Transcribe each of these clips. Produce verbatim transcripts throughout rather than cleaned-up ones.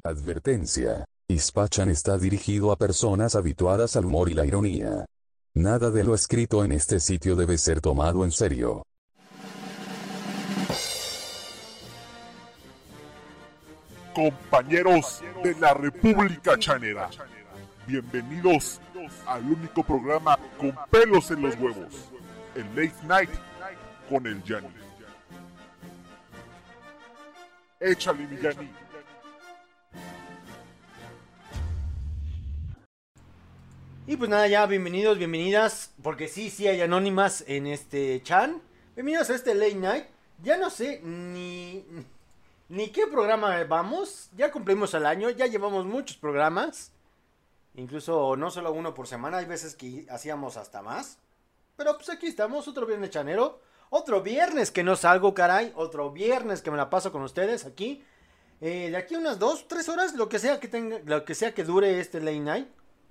Advertencia. Ispachan está dirigido a personas habituadas al humor y la ironía. Nada de lo escrito en este sitio debe ser tomado en serio. Compañeros de la República Chanera, bienvenidos al único programa con pelos en los huevos, el Late Night con el Yanni. Échale, mi Yanni. Y pues nada, ya bienvenidos, bienvenidas, porque sí, sí hay anónimas en este chan. Bienvenidos a este Late Night. Ya no sé ni, ni qué programa vamos. Ya cumplimos el año, ya llevamos muchos programas. Incluso no solo uno por semana, hay veces que hacíamos hasta más. Pero pues aquí estamos, otro viernes chanero. Otro viernes que no salgo, caray. Otro viernes que me la paso con ustedes aquí. Eh, de aquí a unas dos, tres horas, lo que sea que tenga, lo que sea que dure este Late Night.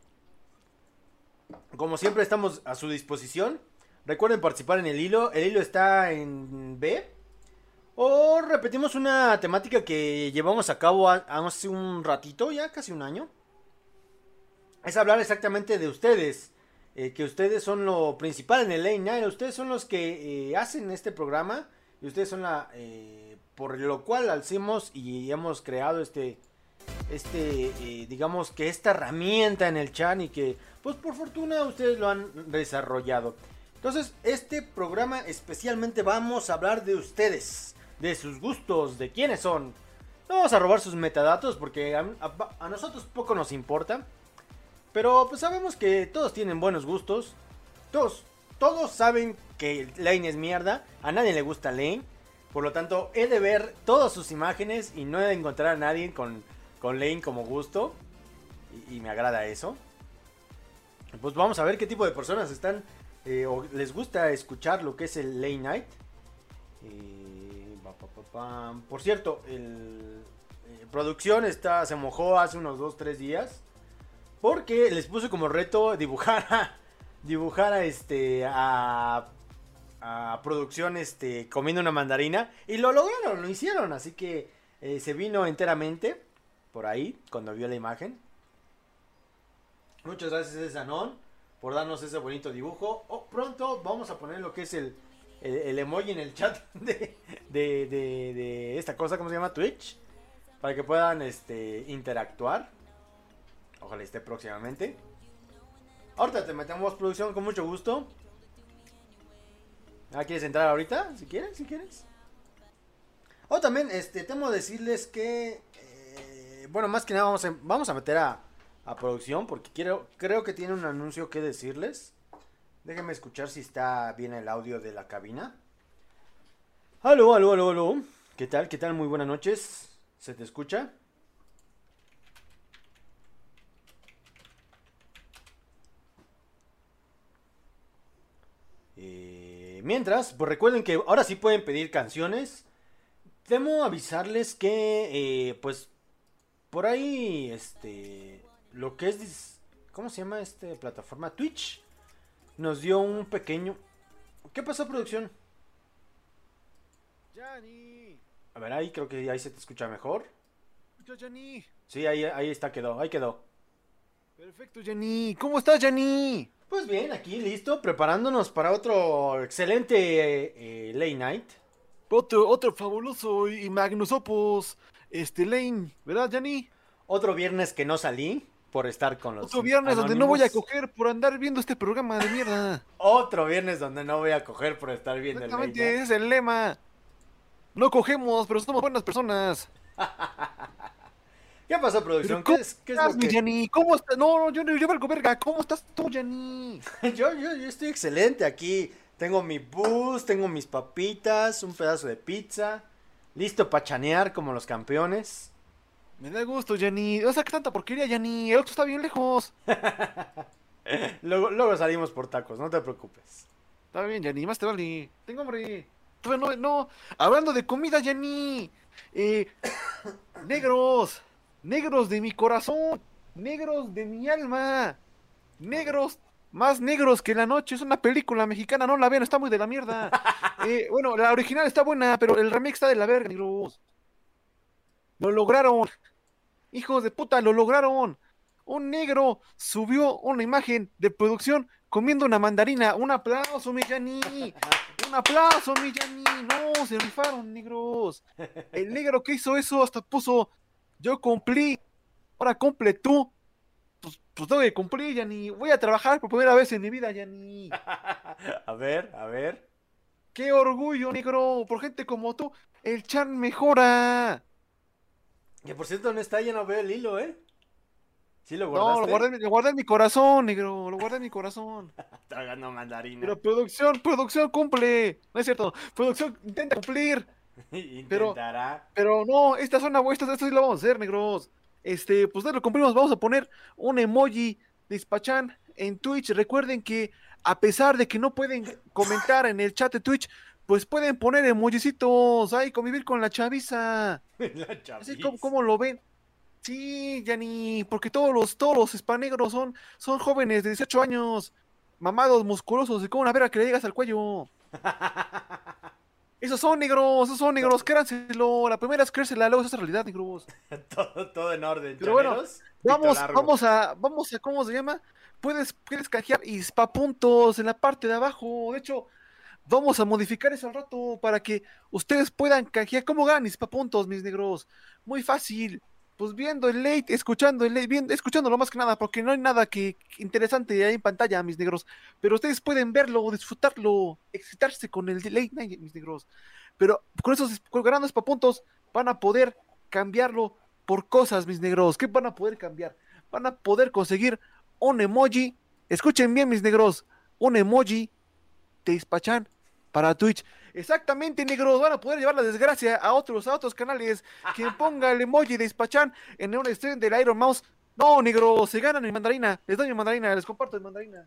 Como siempre estamos a su disposición. Recuerden participar en el hilo. El hilo está en B. O repetimos una temática que llevamos a cabo hace un ratito, ya casi un año. Es hablar exactamente de ustedes. Eh, que ustedes son lo principal en el Late Night. Ustedes son los que eh, hacen este programa. Y ustedes son la... Eh, por lo cual hacemos y hemos creado este... Este, eh, digamos que esta herramienta en el chat y que, pues por fortuna ustedes lo han desarrollado. Entonces, este programa especialmente vamos a hablar de ustedes, de sus gustos, de quiénes son. No vamos a robar sus metadatos porque a, a, a nosotros poco nos importa. Pero pues sabemos que todos tienen buenos gustos. Todos, todos saben que Lane es mierda. A nadie le gusta Lane. Por lo tanto, he de ver todas sus imágenes y no he de encontrar a nadie con... con Lane como gusto. Y, y me agrada eso. Pues vamos a ver qué tipo de personas están eh, o les gusta escuchar lo que es el Late Night. Eh, pa, pa, pa, pa. Por cierto, el eh, producción está, se mojó hace unos dos tres días. Porque les puse como reto dibujar a, dibujar a este a, a producción este comiendo una mandarina. Y lo lograron, lo hicieron. Así que eh, se vino enteramente por ahí, cuando vio la imagen. Muchas gracias, Zanón, por darnos ese bonito dibujo. Oh, pronto vamos a poner lo que es el, el, el emoji en el chat de, de, de, de esta cosa, ¿cómo se llama? Twitch. Para que puedan este, interactuar. Ojalá esté próximamente. Ahorita te metemos producción con mucho gusto. Ah, ¿quieres entrar ahorita? Si quieres, si quieres. O también, este, temo decirles que... Bueno, más que nada vamos a, vamos a meter a, a producción porque quiero, creo que tiene un anuncio que decirles. Déjenme escuchar si está bien el audio de la cabina. Aló, aló, aló, aló. ¿Qué tal? ¿Qué tal? Muy buenas noches. ¿Se te escucha? Eh, mientras, pues recuerden que ahora sí pueden pedir canciones. Temo avisarles que, eh, pues... Por ahí, este, lo que es, ¿cómo se llama esta plataforma? Twitch nos dio un pequeño... ¿Qué pasó, producción? Yanni. A ver, ahí creo que ahí se te escucha mejor. Escucha, Yanni. Sí, ahí, ahí está, quedó, ahí quedó. Perfecto, Yanni. ¿Cómo estás, Yanni? Pues bien, aquí listo, preparándonos para otro excelente eh, eh, Late Night. Otro, otro fabuloso y magnus opus, este, Lane, ¿verdad, Yanni? Otro viernes que no salí por estar con los Otro viernes anónimos. donde no voy a coger por andar viendo este programa de mierda. Otro viernes donde no voy a coger por estar viendo el Late Exactamente, Night. ese es el lema. No cogemos, pero somos buenas personas. ¿Qué pasó, producción? ¿Cómo ¿Qué es, qué es estás, lo mi que...? Yanni? ¿Cómo estás? No, yo no, yo valgo verga. ¿Cómo estás tú, Yanni? Yo, yo, yo estoy excelente aquí. Tengo mi bus, tengo mis papitas, un pedazo de pizza. Listo para chanear como los campeones. Me da gusto, Yanni. O sea, que tanta porquería, Yanni. El otro está bien lejos. luego, luego salimos por tacos, no te preocupes. Está bien, Yanni, más te vale. Tengo hambre. Todavía no, no. Hablando de comida, Yanni. Eh, negros. Negros de mi corazón. Negros de mi alma. Negros. Más negros que la noche. Es una película mexicana. No la vean, está muy de la mierda. Eh, bueno, la original está buena, pero el remake está de la verga, negros. Lo lograron. Hijos de puta, lo lograron. Un negro subió una imagen de producción comiendo una mandarina. Un aplauso, mi Yanni. Un aplauso, mi Yanni. No, se rifaron, negros. El negro que hizo eso hasta puso, yo cumplí, ahora cumple tú. Pues, pues tengo que cumplir, Yanni. Voy a trabajar por primera vez en mi vida, Yanni. A ver, a ver. ¡Qué orgullo, negro! Por gente como tú, el Chan mejora. Que por cierto no está, ya no veo el hilo, ¿eh? ¿Sí lo No, guardaste? lo guardé, lo guardé en mi corazón, negro. Lo guardé en mi corazón. Tragando mandarina. Pero producción, producción cumple. No es cierto. Producción intenta cumplir. Intentará. Pero no, esta zona, esta, esto sí lo vamos a hacer, negros. Este, pues ya lo cumplimos. Vamos a poner un emoji de Spachan en Twitch. Recuerden que a pesar de que no pueden comentar en el chat de Twitch, pues pueden poner emojicitos. Ahí, convivir con la chaviza. La chaviza. Así como, como lo ven. Sí, Yanni, porque todos los, todos los hispanegros son, son jóvenes de dieciocho años, mamados, musculosos, y como una vera que le llegas al cuello. Esos son negros, esos son negros, créanselo. La primera es creérsela, luego es esa realidad, negros. todo, todo en orden. Pero bueno, Chaneros, vamos, largo. vamos a, vamos a, ¿cómo se llama? Puedes, puedes canjear ispa puntos en la parte de abajo. De hecho, vamos a modificar eso al rato para que ustedes puedan canjear. ¿Cómo ganan ispa puntos, mis negros? Muy fácil. Pues viendo el late, escuchando el late, viendo, escuchándolo más que nada, porque no hay nada que interesante ahí en pantalla, mis negros. Pero ustedes pueden verlo, disfrutarlo, excitarse con el late night, mis negros. Pero con esos ganando para puntos, van a poder cambiarlo por cosas, mis negros. ¿Qué van a poder cambiar? Van a poder conseguir un emoji. Escuchen bien, mis negros. Un emoji de Spachan para Twitch. Exactamente, negros, van a poder llevar la desgracia a otros, a otros canales. Quien ponga el emoji de Spachan en un stream del Iron Mouse. No, negros, se ganan mi mandarina. Les doy mi mandarina, les comparto mi mandarina.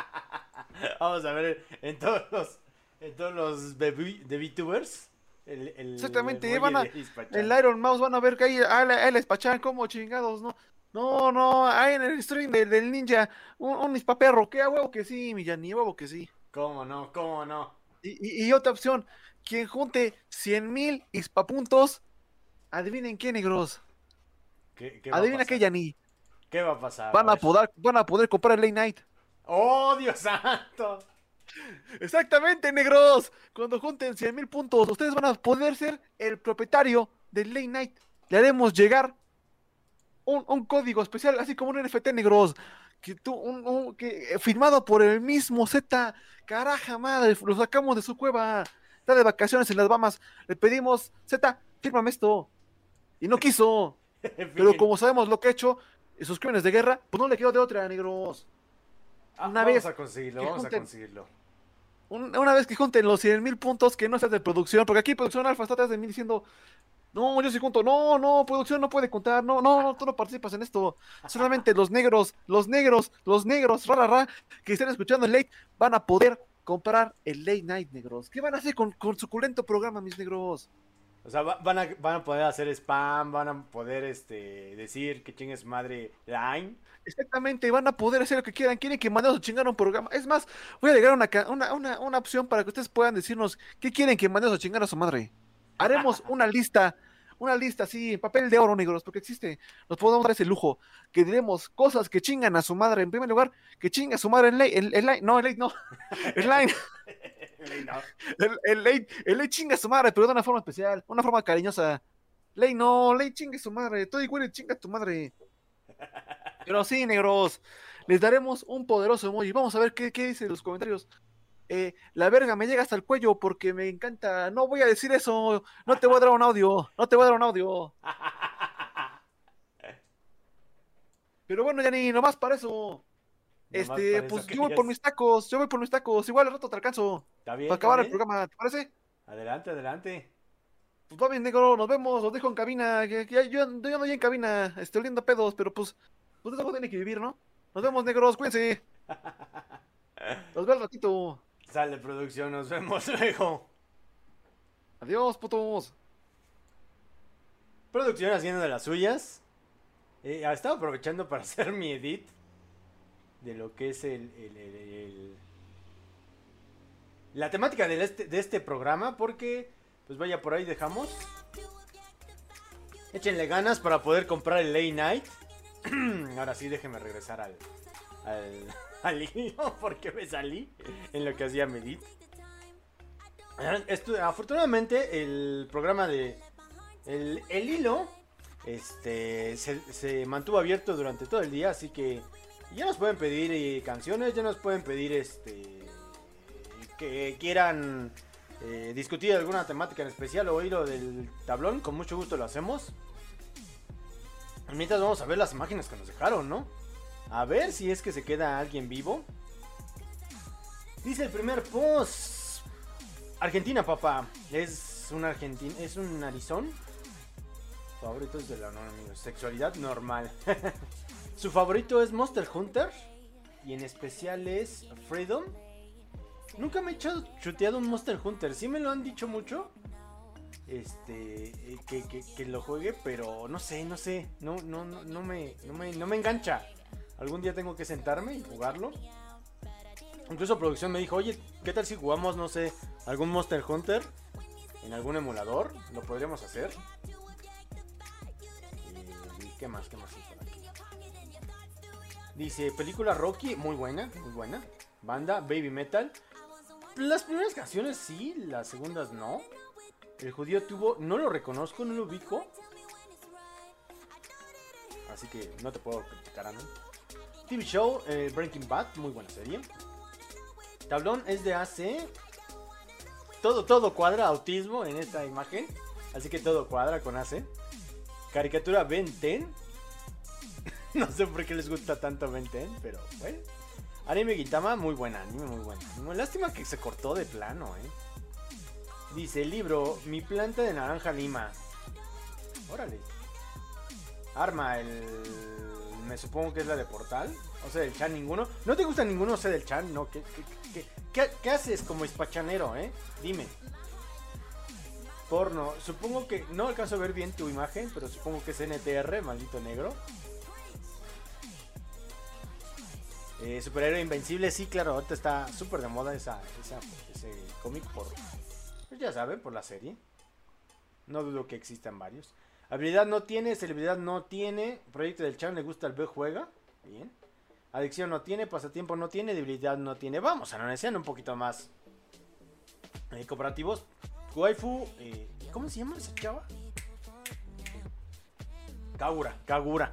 Vamos a ver en todos los, en todos los de VTubers. El, el, Exactamente, el van a, el Iron Mouse van a ver que hay el Spachan como chingados, ¿no? No, no, hay en el stream del, del ninja un, un ispaperro, que a huevo que sí, mi Yanni, a huevo que sí. ¿Cómo no? ¿Cómo no? Y, y, y otra opción, quien junte cien mil ispapuntos, adivinen qué, negros. ¿Qué, qué Adivina qué, Yanni. ¿Qué va a pasar? Van a, poder, van a poder comprar el Late Night. ¡Oh, Dios santo! Exactamente, negros. Cuando junten cien mil puntos, ustedes van a poder ser el propietario del Late Night. Le haremos llegar un, un código especial, así como un N F T, negros. Que tú, un, un, que, firmado por el mismo Z. Caraja madre, lo sacamos de su cueva. Está de vacaciones en las Bahamas. Le pedimos, Z, fírmame esto. Y no quiso. Pero como sabemos lo que ha hecho, sus crímenes de guerra, pues no le quedó de otra, negros. Ah, una vamos vez a conseguirlo, vamos junten, a conseguirlo. Un, una vez que junten los cien mil puntos, que no seas de producción, porque aquí producción alfa está atrás de mí diciendo, no, yo sí junto, no, no, producción no puede contar, no, no, no, tú no participas en esto. Solamente los negros, los negros, los negros, ra, ra, ra, que estén escuchando el late, van a poder comprar el late night, negros. ¿Qué van a hacer con, con suculento programa, mis negros? O sea, va, van, a, van a poder hacer spam, van a poder este decir que chingue su madre Line. Exactamente, van a poder hacer lo que quieran. Quieren que mandemos a chingar un programa. Es más, voy a agregar una, una, una, una opción para que ustedes puedan decirnos qué quieren que mandemos a chingar a su madre. Haremos una lista, una lista así, en papel de oro, negros, porque existe. Nos podemos dar ese lujo. Que diremos cosas que chingan a su madre. En primer lugar, que chinga a su madre el late, el, el line, no, el late no, el line. El, el late, el late chinga a su madre, pero de una forma especial, una forma cariñosa. Late no, late chinga a su madre, todo igual chinga a tu madre. Pero sí, negros, les daremos un poderoso emoji. Vamos a ver qué, qué dicen los comentarios. Eh, la verga me llega hasta el cuello porque me encanta. No voy a decir eso. No te voy a dar un audio. No te voy a dar un audio. Pero bueno, Yanni, nomás para eso. Nomás este, para pues eso yo voy por mis tacos. Yo voy por mis tacos. Igual al rato te alcanzo. Está bien. Para acabar el programa, ¿te parece? Adelante, adelante. Pues va bien, negro. Nos vemos. Los dejo en cabina. Que, que ya, yo, yo ando ya en cabina. Estoy oliendo pedos, pero pues. Pues eso tiene que vivir, ¿no? Nos vemos, negros. Cuídense. Los veo al ratito. Sale, producción. Nos vemos luego. Adiós, putos. Producción haciendo de las suyas. Eh, estaba aprovechando para hacer mi edit de lo que es el, el, el, el la temática de este, de este programa, porque pues vaya, por ahí dejamos Échenle ganas para poder comprar el Late Night. Ahora sí, déjenme regresar al, al, al hilo, porque me salí en lo que hacía Medit. Esto, afortunadamente, el programa de el, el hilo este, se, se mantuvo abierto durante todo el día, así que ya nos pueden pedir eh, canciones, ya nos pueden pedir este que quieran eh, discutir alguna temática en especial o hilo del tablón, con mucho gusto lo hacemos. Mientras vamos a ver las imágenes que nos dejaron, ¿no? A ver si es que se queda alguien vivo. Dice el primer post: Argentina, papá. Es un argentino, es un narizón. Favoritos de la no, amigos. Sexualidad normal. Su favorito es Monster Hunter. Y en especial es Freedom. Nunca me he echado chuteado un Monster Hunter. Sí me lo han dicho mucho. Este, que, que, que lo juegue, pero no sé, no sé. No, no, no, no, me, no, me, no me engancha. Algún día tengo que sentarme y jugarlo. Incluso producción me dijo, oye, ¿qué tal si jugamos, no sé, algún Monster Hunter en algún emulador? Lo podríamos hacer. ¿Y qué más? ¿Qué más hay por aquí? Dice, película Rocky, muy buena, muy buena. Banda, Baby Metal. Las primeras canciones sí, las segundas no. El judío tuvo, no lo reconozco, no lo ubico. Así que no te puedo criticar a mí. T V show, eh, Breaking Bad, muy buena serie. Tablón es de A C. Todo, todo cuadra, autismo en esta imagen. Así que todo cuadra con A C. Caricatura Ben diez. No sé por qué les gusta tanto Ben diez, pero bueno. Anime Gintama, muy buena, anime muy buena. Lástima que se cortó de plano, eh. Dice el libro, Mi planta de naranja lima. Órale. Arma, el... me supongo que es la de Portal. O sea, del Chan ninguno. ¿No te gusta ninguno, o sea, del Chan? No, ¿qué, qué, qué, qué, qué haces como hispachanero, eh? Dime. Porno. Supongo que... no alcanzo a ver bien tu imagen, pero supongo que es N T R, maldito negro. Eh, superhéroe invencible, sí, claro, ahorita está súper de moda esa, esa, ese cómic por... pues ya saben, por la serie. No dudo que existan varios. Habilidad no tiene, celebridad no tiene. Proyecto del Chan, le gusta el B, juega. Bien. Adicción no tiene, pasatiempo no tiene, debilidad no tiene. Vamos a analizar un poquito más. Eh, cooperativos. Waifu. Eh, ¿Cómo se llama esa chava? Kagura, Kagura.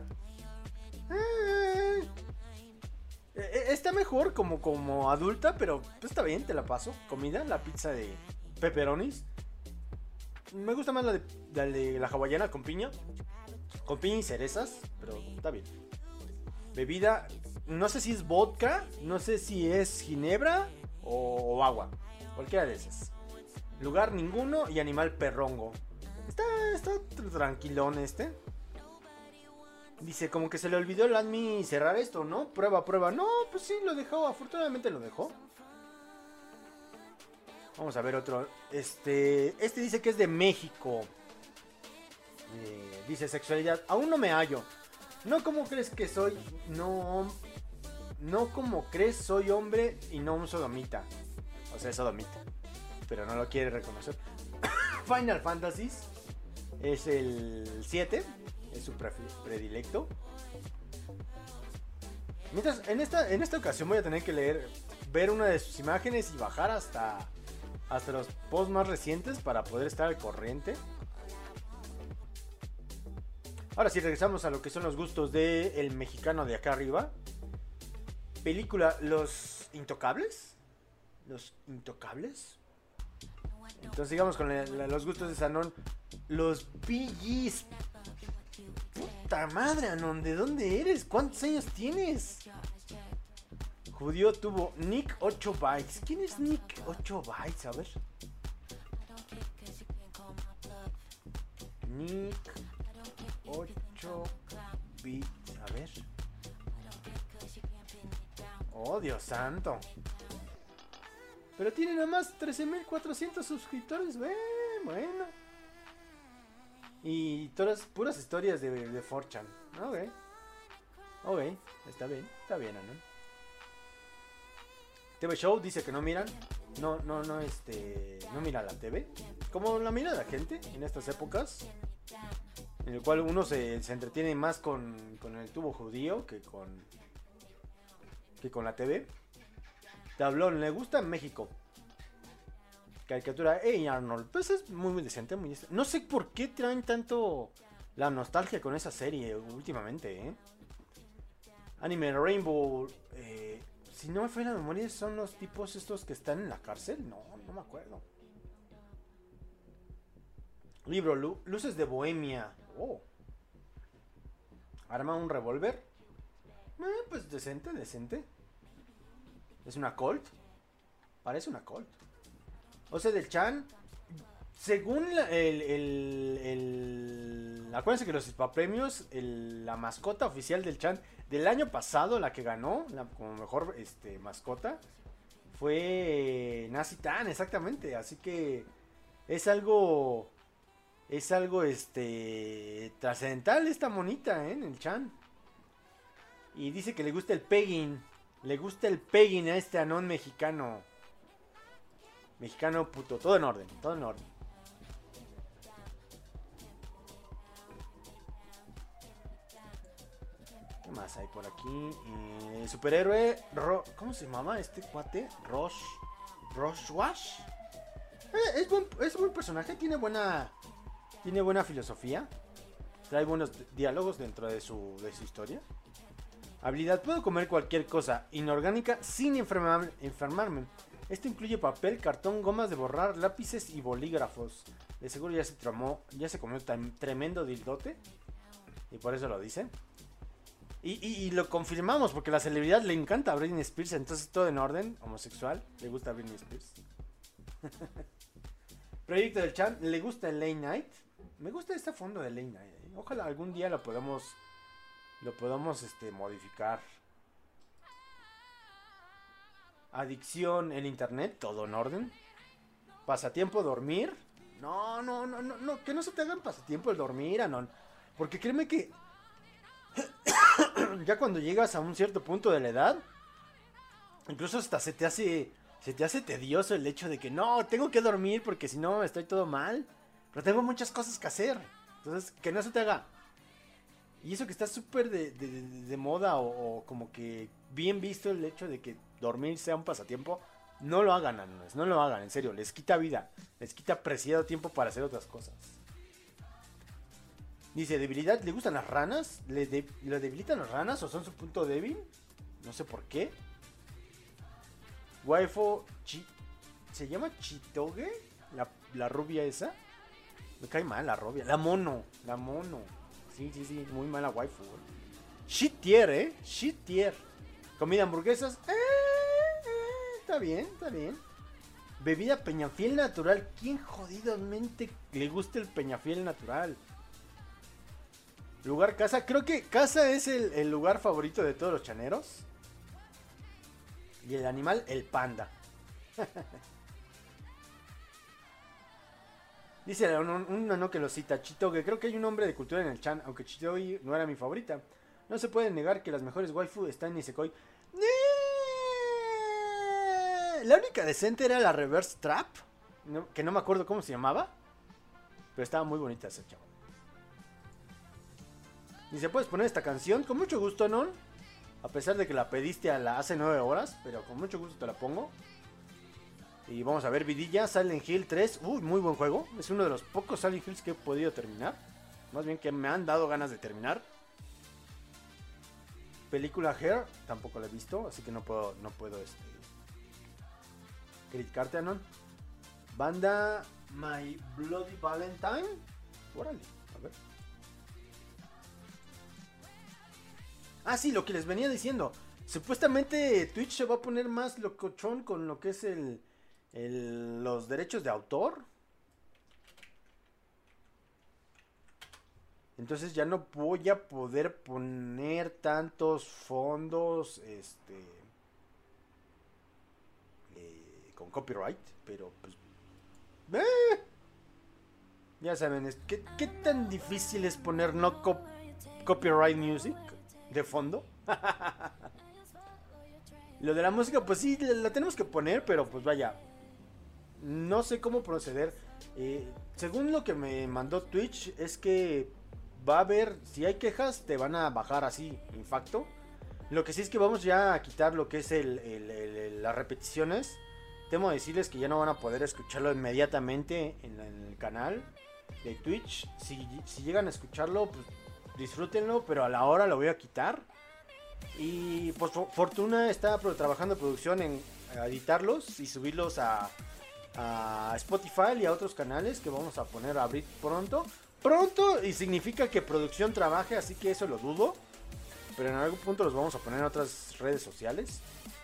Eh, eh, está mejor como, como adulta, pero pues está bien, te la paso. Comida, la pizza de pepperonis. Me gusta más la de, la de la hawaiana con piña. Con piña y cerezas, pero está bien. Bebida, no sé si es vodka, no sé si es ginebra o, o agua. Cualquiera de esas. Lugar ninguno y animal perrongo. Está, está tranquilón este. Dice, como que se le olvidó el admin cerrar esto, ¿no? Prueba, prueba. No, pues sí, lo dejó, afortunadamente lo dejó. Vamos a ver otro. Este, este dice que es de México. Eh, dice sexualidad. Aún no me hallo. No como crees que soy. No. No como crees soy hombre y no un sodomita. O sea, es sodomita. Pero no lo quiere reconocer. Final Fantasy. Es el siete. Es su predilecto. Mientras, en esta, en esta ocasión voy a tener que leer. Ver una de sus imágenes y bajar hasta. Hasta los posts más recientes para poder estar al corriente. Ahora sí, regresamos a lo que son los gustos del mexicano de acá arriba. Película Los Intocables. Los Intocables. Entonces sigamos con la, la, los gustos de Sanón. Los Bee Gees. Puta madre, Anon, ¿de dónde eres? ¿Cuántos años tienes? Judío tuvo Nick ocho bytes. ¿Quién es Nick ocho bytes? A ver. Nick ocho bits. A ver. Oh, Dios santo. Pero tiene nada más trece mil cuatrocientos suscriptores. Bueno, bueno. Y todas puras historias de, de cuatro chan. Ok. Ok, está bien, está bien, ¿no? T V Show dice que no miran. No, no, no, este. No mira la T V. Como la mira la gente en estas épocas. en el cual uno se, se entretiene más con, con el tubo judío que con, que con la T V. Tablón, le gusta México. Caricatura, hey Arnold, pues es muy, muy decente, muy decente. No sé por qué traen tanto la nostalgia con esa serie últimamente, ¿eh? Anime Rainbow, eh, si no me falla la memoria, son los tipos estos que están en la cárcel. No, no me acuerdo. Libro, Lu Luces de Bohemia. Oh. Arma un revólver. Eh, pues decente, decente. Es una Colt. Parece una Colt. O sea, del Chan. Según la, el, el, el... Acuérdense que los premios, la mascota oficial del Chan del año pasado, la que ganó la, como mejor este, mascota, fue Nazi Tan, exactamente. Así que es algo... Es algo este trascendental esta monita, ¿eh? En el Chan. Y dice que le gusta el pegging. Le gusta el pegging a este anón mexicano. Mexicano puto. Todo en orden, todo en orden. ¿Qué más hay por aquí? Eh, superhéroe. Ro ¿Cómo se llamaba este cuate? Rosh. Rosh Wash. Eh, es, buen, es buen personaje. Tiene buena. Tiene buena filosofía. Trae buenos diálogos dentro de su, de su historia. Habilidad. Puedo comer cualquier cosa inorgánica sin enfermar, enfermarme. Esto incluye papel, cartón, gomas de borrar, lápices y bolígrafos. De seguro ya se tramó, ya se comió un tremendo dildote. Y por eso lo dice. Y, y, y lo confirmamos porque la celebridad le encanta a Britney Spears. Entonces todo en orden. Homosexual. Le gusta a Britney Spears. Proyecto del Chan. Le gusta el Late Night. Me gusta este fondo de Late Night. ¿eh? Ojalá algún día lo podamos Lo podamos este, modificar. Adicción en internet, todo en orden. Pasatiempo, dormir. No, no, no, no, no, que no se te hagan pasatiempo el dormir, Anon. Porque créeme que ya cuando llegas a un cierto punto de la edad, incluso hasta se te hace, se te hace tedioso el hecho de que no, tengo que dormir porque si no estoy todo mal. Pero tengo muchas cosas que hacer. Entonces, que no se te haga. Y eso que está súper de, de, de, de moda o, o como que bien visto el hecho de que dormir sea un pasatiempo. No lo hagan, Anones, no lo hagan, en serio. Les quita vida, les quita preciado tiempo para hacer otras cosas. Dice, debilidad, ¿le gustan las ranas? ¿Le, de, ¿le debilitan las ranas o son su punto débil? No sé por qué. Waifu, chi, ¿se llama Chitoge? La, la rubia esa. Me cae mal la rubia. La mono, la mono. Sí, sí, sí, muy mala waifu. Shit tier, eh. Shit tier. Comida, hamburguesas. Eh, eh, está bien, está bien. Bebida Peñafiel natural. ¿Quién jodidamente le gusta el Peñafiel natural? Lugar casa. Creo que casa es el, el lugar favorito de todos los chaneros. Y el animal, el panda. Dice un, un nano que lo cita, Chitoge, creo que hay un hombre de cultura en el chan, aunque Chitoge no era mi favorita. No se puede negar que las mejores waifu están en Nisekoi. La única decente era la Reverse Trap, no, que no me acuerdo cómo se llamaba, pero estaba muy bonita esa chava. Dice, ¿puedes poner esta canción? Con mucho gusto, ¿no? A pesar de que la pediste a la hace nueve horas, pero con mucho gusto te la pongo. Y vamos a ver, vidilla, Silent Hill tres. Uy, muy buen juego. Es uno de los pocos Silent Hills que he podido terminar. Más bien que me han dado ganas de terminar. Película Hair, tampoco la he visto, así que no puedo, no puedo este, criticarte, Anon. Banda My Bloody Valentine. Órale, a ver. Ah, sí, lo que les venía diciendo. Supuestamente Twitch se va a poner más locochón con lo que es el... El, los derechos de autor. Entonces ya no voy a poder poner tantos fondos este eh, con copyright, pero pues eh, ya saben, es, ¿qué, ¿qué tan difícil es poner no cop copyright music de fondo? Lo de la música pues sí, la, la tenemos que poner, pero pues vaya, no sé cómo proceder. Eh, según lo que me mandó Twitch, es que va a haber, si hay quejas, te van a bajar así, infacto. Lo que sí es que vamos ya a quitar lo que es el, el, el, el, las repeticiones. Temo decirles que ya no van a poder escucharlo inmediatamente en, la, en el canal de Twitch. Si, si llegan a escucharlo, pues disfrútenlo, pero a la hora lo voy a quitar. Y por fortuna está trabajando en producción en editarlos y subirlos a, a Spotify y a otros canales que vamos a poner a abrir pronto. Pronto, y significa que producción trabaje, así que eso lo dudo. Pero en algún punto los vamos a poner en otras redes sociales.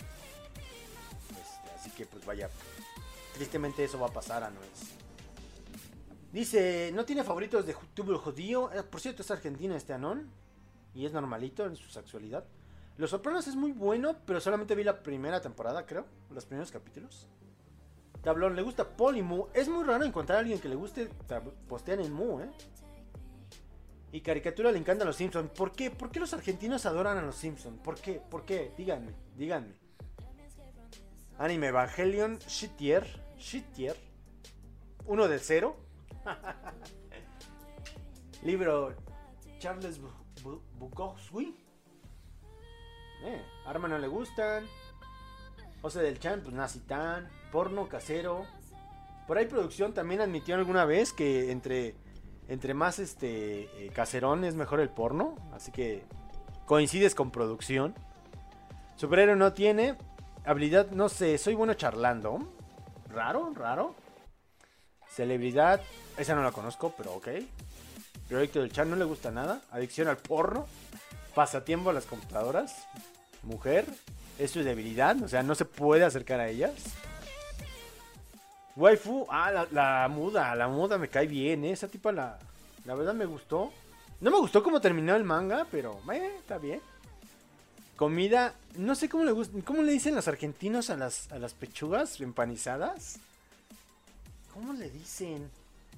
Este, así que pues vaya, tristemente eso va a pasar a Noes. Dice, no tiene favoritos de YouTube judío. Eh, por cierto, es argentino este Anon. Y es normalito en su sexualidad. Los Sopranos es muy bueno, pero solamente vi la primera temporada, creo. Los primeros capítulos. Tablón, le gusta Polymu. Es muy raro encontrar a alguien que le guste postear en Mu, ¿eh? Y caricatura le encantan los Simpsons. ¿Por qué? ¿Por qué los argentinos adoran a los Simpsons? ¿Por qué? ¿Por qué? Díganme, díganme. Anime Evangelion, Shittier. Shittier. Uno de cero. Libro Charles Bukowski. Eh, Arma no le gustan. José del Chan, pues Nazitán. Porno casero. Por ahí producción también admitió alguna vez que entre entre más este eh, caserón es mejor el porno, así que coincides con producción. Superhéroe no tiene habilidad, no sé, soy bueno charlando. Raro, raro. Celebridad, esa no la conozco, pero ok. Proyecto del Chan no le gusta nada. Adicción al porno. Pasatiempo a las computadoras. Mujer, es su debilidad, o sea, no se puede acercar a ellas. Waifu, ah, la, la muda, la muda me cae bien, ¿eh? Esa tipa la, la verdad me gustó. No me gustó cómo terminó el manga, pero eh, está bien. Comida, no sé cómo le gusta, cómo le dicen los argentinos a las, a las pechugas empanizadas. ¿Cómo le dicen?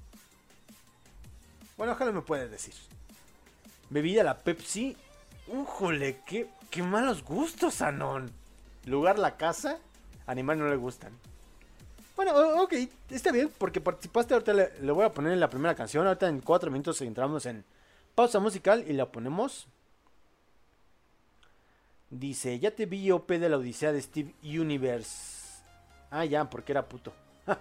Bueno, ojalá me puedas decir. Bebida, la Pepsi. Újole, qué, qué malos gustos, Anon. Lugar, la casa. Animal no le gustan. Bueno, ok, está bien, porque participaste. Ahorita le, le voy a poner en la primera canción. Ahorita en cuatro minutos entramos en pausa musical y la ponemos. Dice, ya te vi O P de la Odisea de Steve Universe. Ah, ya, porque era puto.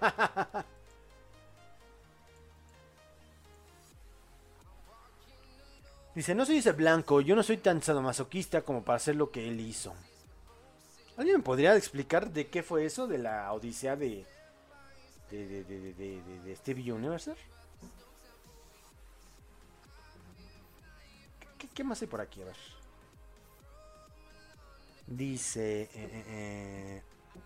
Dice, no soy ese blanco, yo no soy tan sadomasoquista como para hacer lo que él hizo. ¿Alguien me podría explicar de qué fue eso de la Odisea de... De, de, de, de, de, de Steve Universe? ¿Qué, ¿Qué más hay por aquí? A ver. Dice... Eh, eh, eh.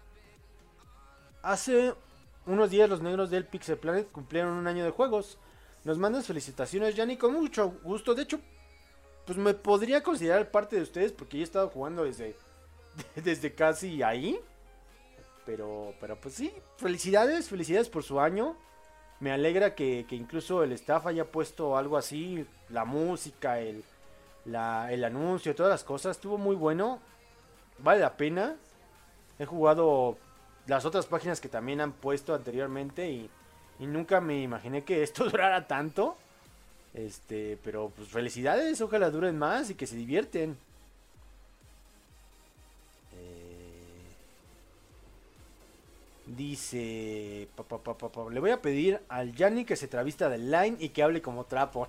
Hace unos días los negros del Pixel Planet cumplieron un año de juegos. Nos mandas felicitaciones, Yanni, con mucho gusto. De hecho, pues me podría considerar parte de ustedes porque yo he estado jugando desde, desde casi ahí. Pero, pero pues sí, felicidades, felicidades por su año. Me alegra que, que incluso el staff haya puesto algo así, la música, el, la, el anuncio, todas las cosas. Estuvo muy bueno, vale la pena. He jugado las otras páginas que también han puesto anteriormente y, y nunca me imaginé que esto durara tanto. Este, pero pues felicidades, ojalá duren más y que se divierten. Dice, pa, pa, pa, pa, pa, le voy a pedir al Yanni que se travista del line y que hable como trapo.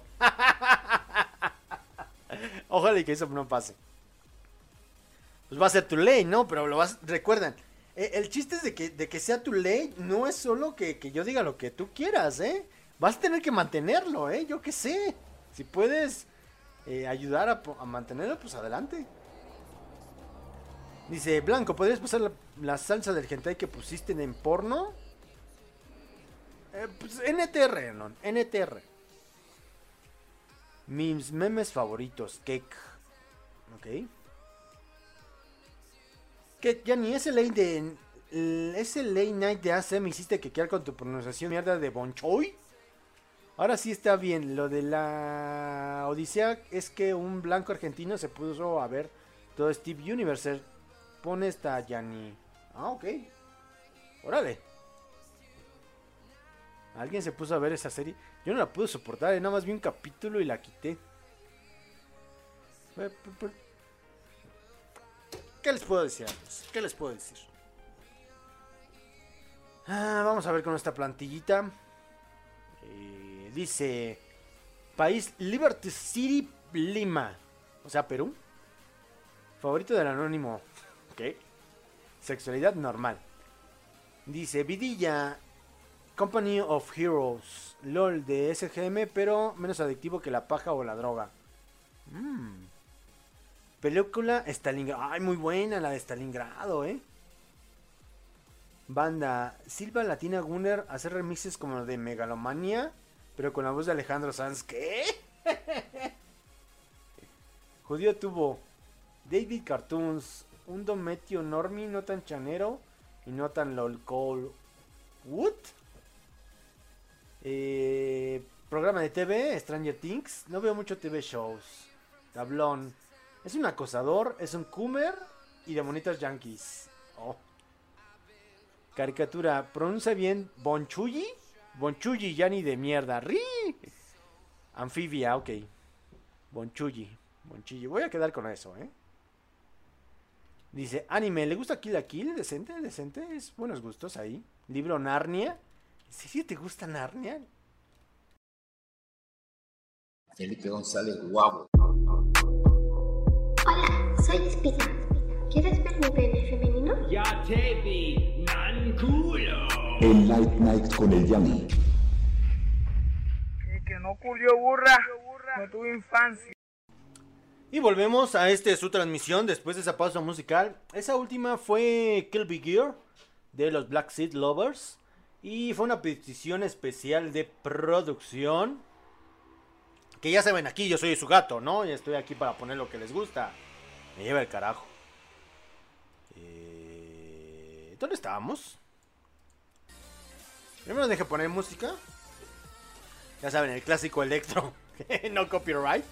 Ojalá y que eso no pase. Pues va a ser tu ley, ¿no? Pero lo vas, recuerden, eh, el chiste es de que, de que sea tu ley, no es solo que, que yo diga lo que tú quieras, ¿eh? Vas a tener que mantenerlo, ¿eh? Yo qué sé. Si puedes eh, ayudar a, a mantenerlo, pues adelante. Dice, Blanco, ¿podrías pasar la, la salsa del hentai que pusiste en porno? Eh, pues N T R, no, N T R. Mis memes favoritos, Cake. Ok. Que ya ni ese ley de... Ese late night de A C me hiciste quequear con tu pronunciación mierda de Bonchoy. Ahora sí está bien. Lo de la Odisea es que un blanco argentino se puso a ver todo Steve Universe. Pone esta Yanni. Ah, ok. Órale. Alguien se puso a ver esa serie. Yo no la pude soportar, eh, nada más vi un capítulo y la quité. ¿Qué les puedo decir? ¿Qué les puedo decir? Ah, vamos a ver con esta plantillita. Eh, dice... País Liberty City, Lima. O sea, Perú. Favorito del anónimo. Ok. Sexualidad normal. Dice, Vidilla, Company of Heroes, LOL de S G M, pero menos adictivo que la paja o la droga. Mm. Película Stalingrado. Ay, muy buena la de Stalingrado, eh. Banda Silva Latina Gunner, hacer remixes como de Megalomania, pero con la voz de Alejandro Sanz. ¿Qué? Judío tuvo David Cartoons, un Dometio Normie, no tan chanero y no tan lolcol. ¿What? Eh, programa de T V, Stranger Things. No veo mucho T V shows. Tablón. Es un acosador, es un coomer y de monitas yankees. Oh. Caricatura. Pronuncia bien Bonchuyi. Bonchuyi, ya ni de mierda. ¡Ri! Anfibia, ok. Bonchuyi. Bonchuyi. Voy a quedar con eso, ¿eh? Dice, anime, ¿le gusta Kill la Kill? Decente, decente. Es buenos gustos ahí. Libro Narnia. ¿En serio te gusta Narnia? Felipe González, guapo. Hola, soy Espiga. ¿Quieres ver mi pene femenino? Ya te vi, man culo. El Night Night con el Yami. Y que no culió burra, no tuve infancia. Y volvemos a este su transmisión después de esa pausa musical. Esa última fue Kill Be Gear de los Black Seed Lovers. Y fue una petición especial de producción. Que ya saben, aquí yo soy su gato, ¿no? Y estoy aquí para poner lo que les gusta. Me lleva el carajo. Eh, ¿Dónde estábamos? Primero deje poner música. Ya saben, el clásico electro. No copyright.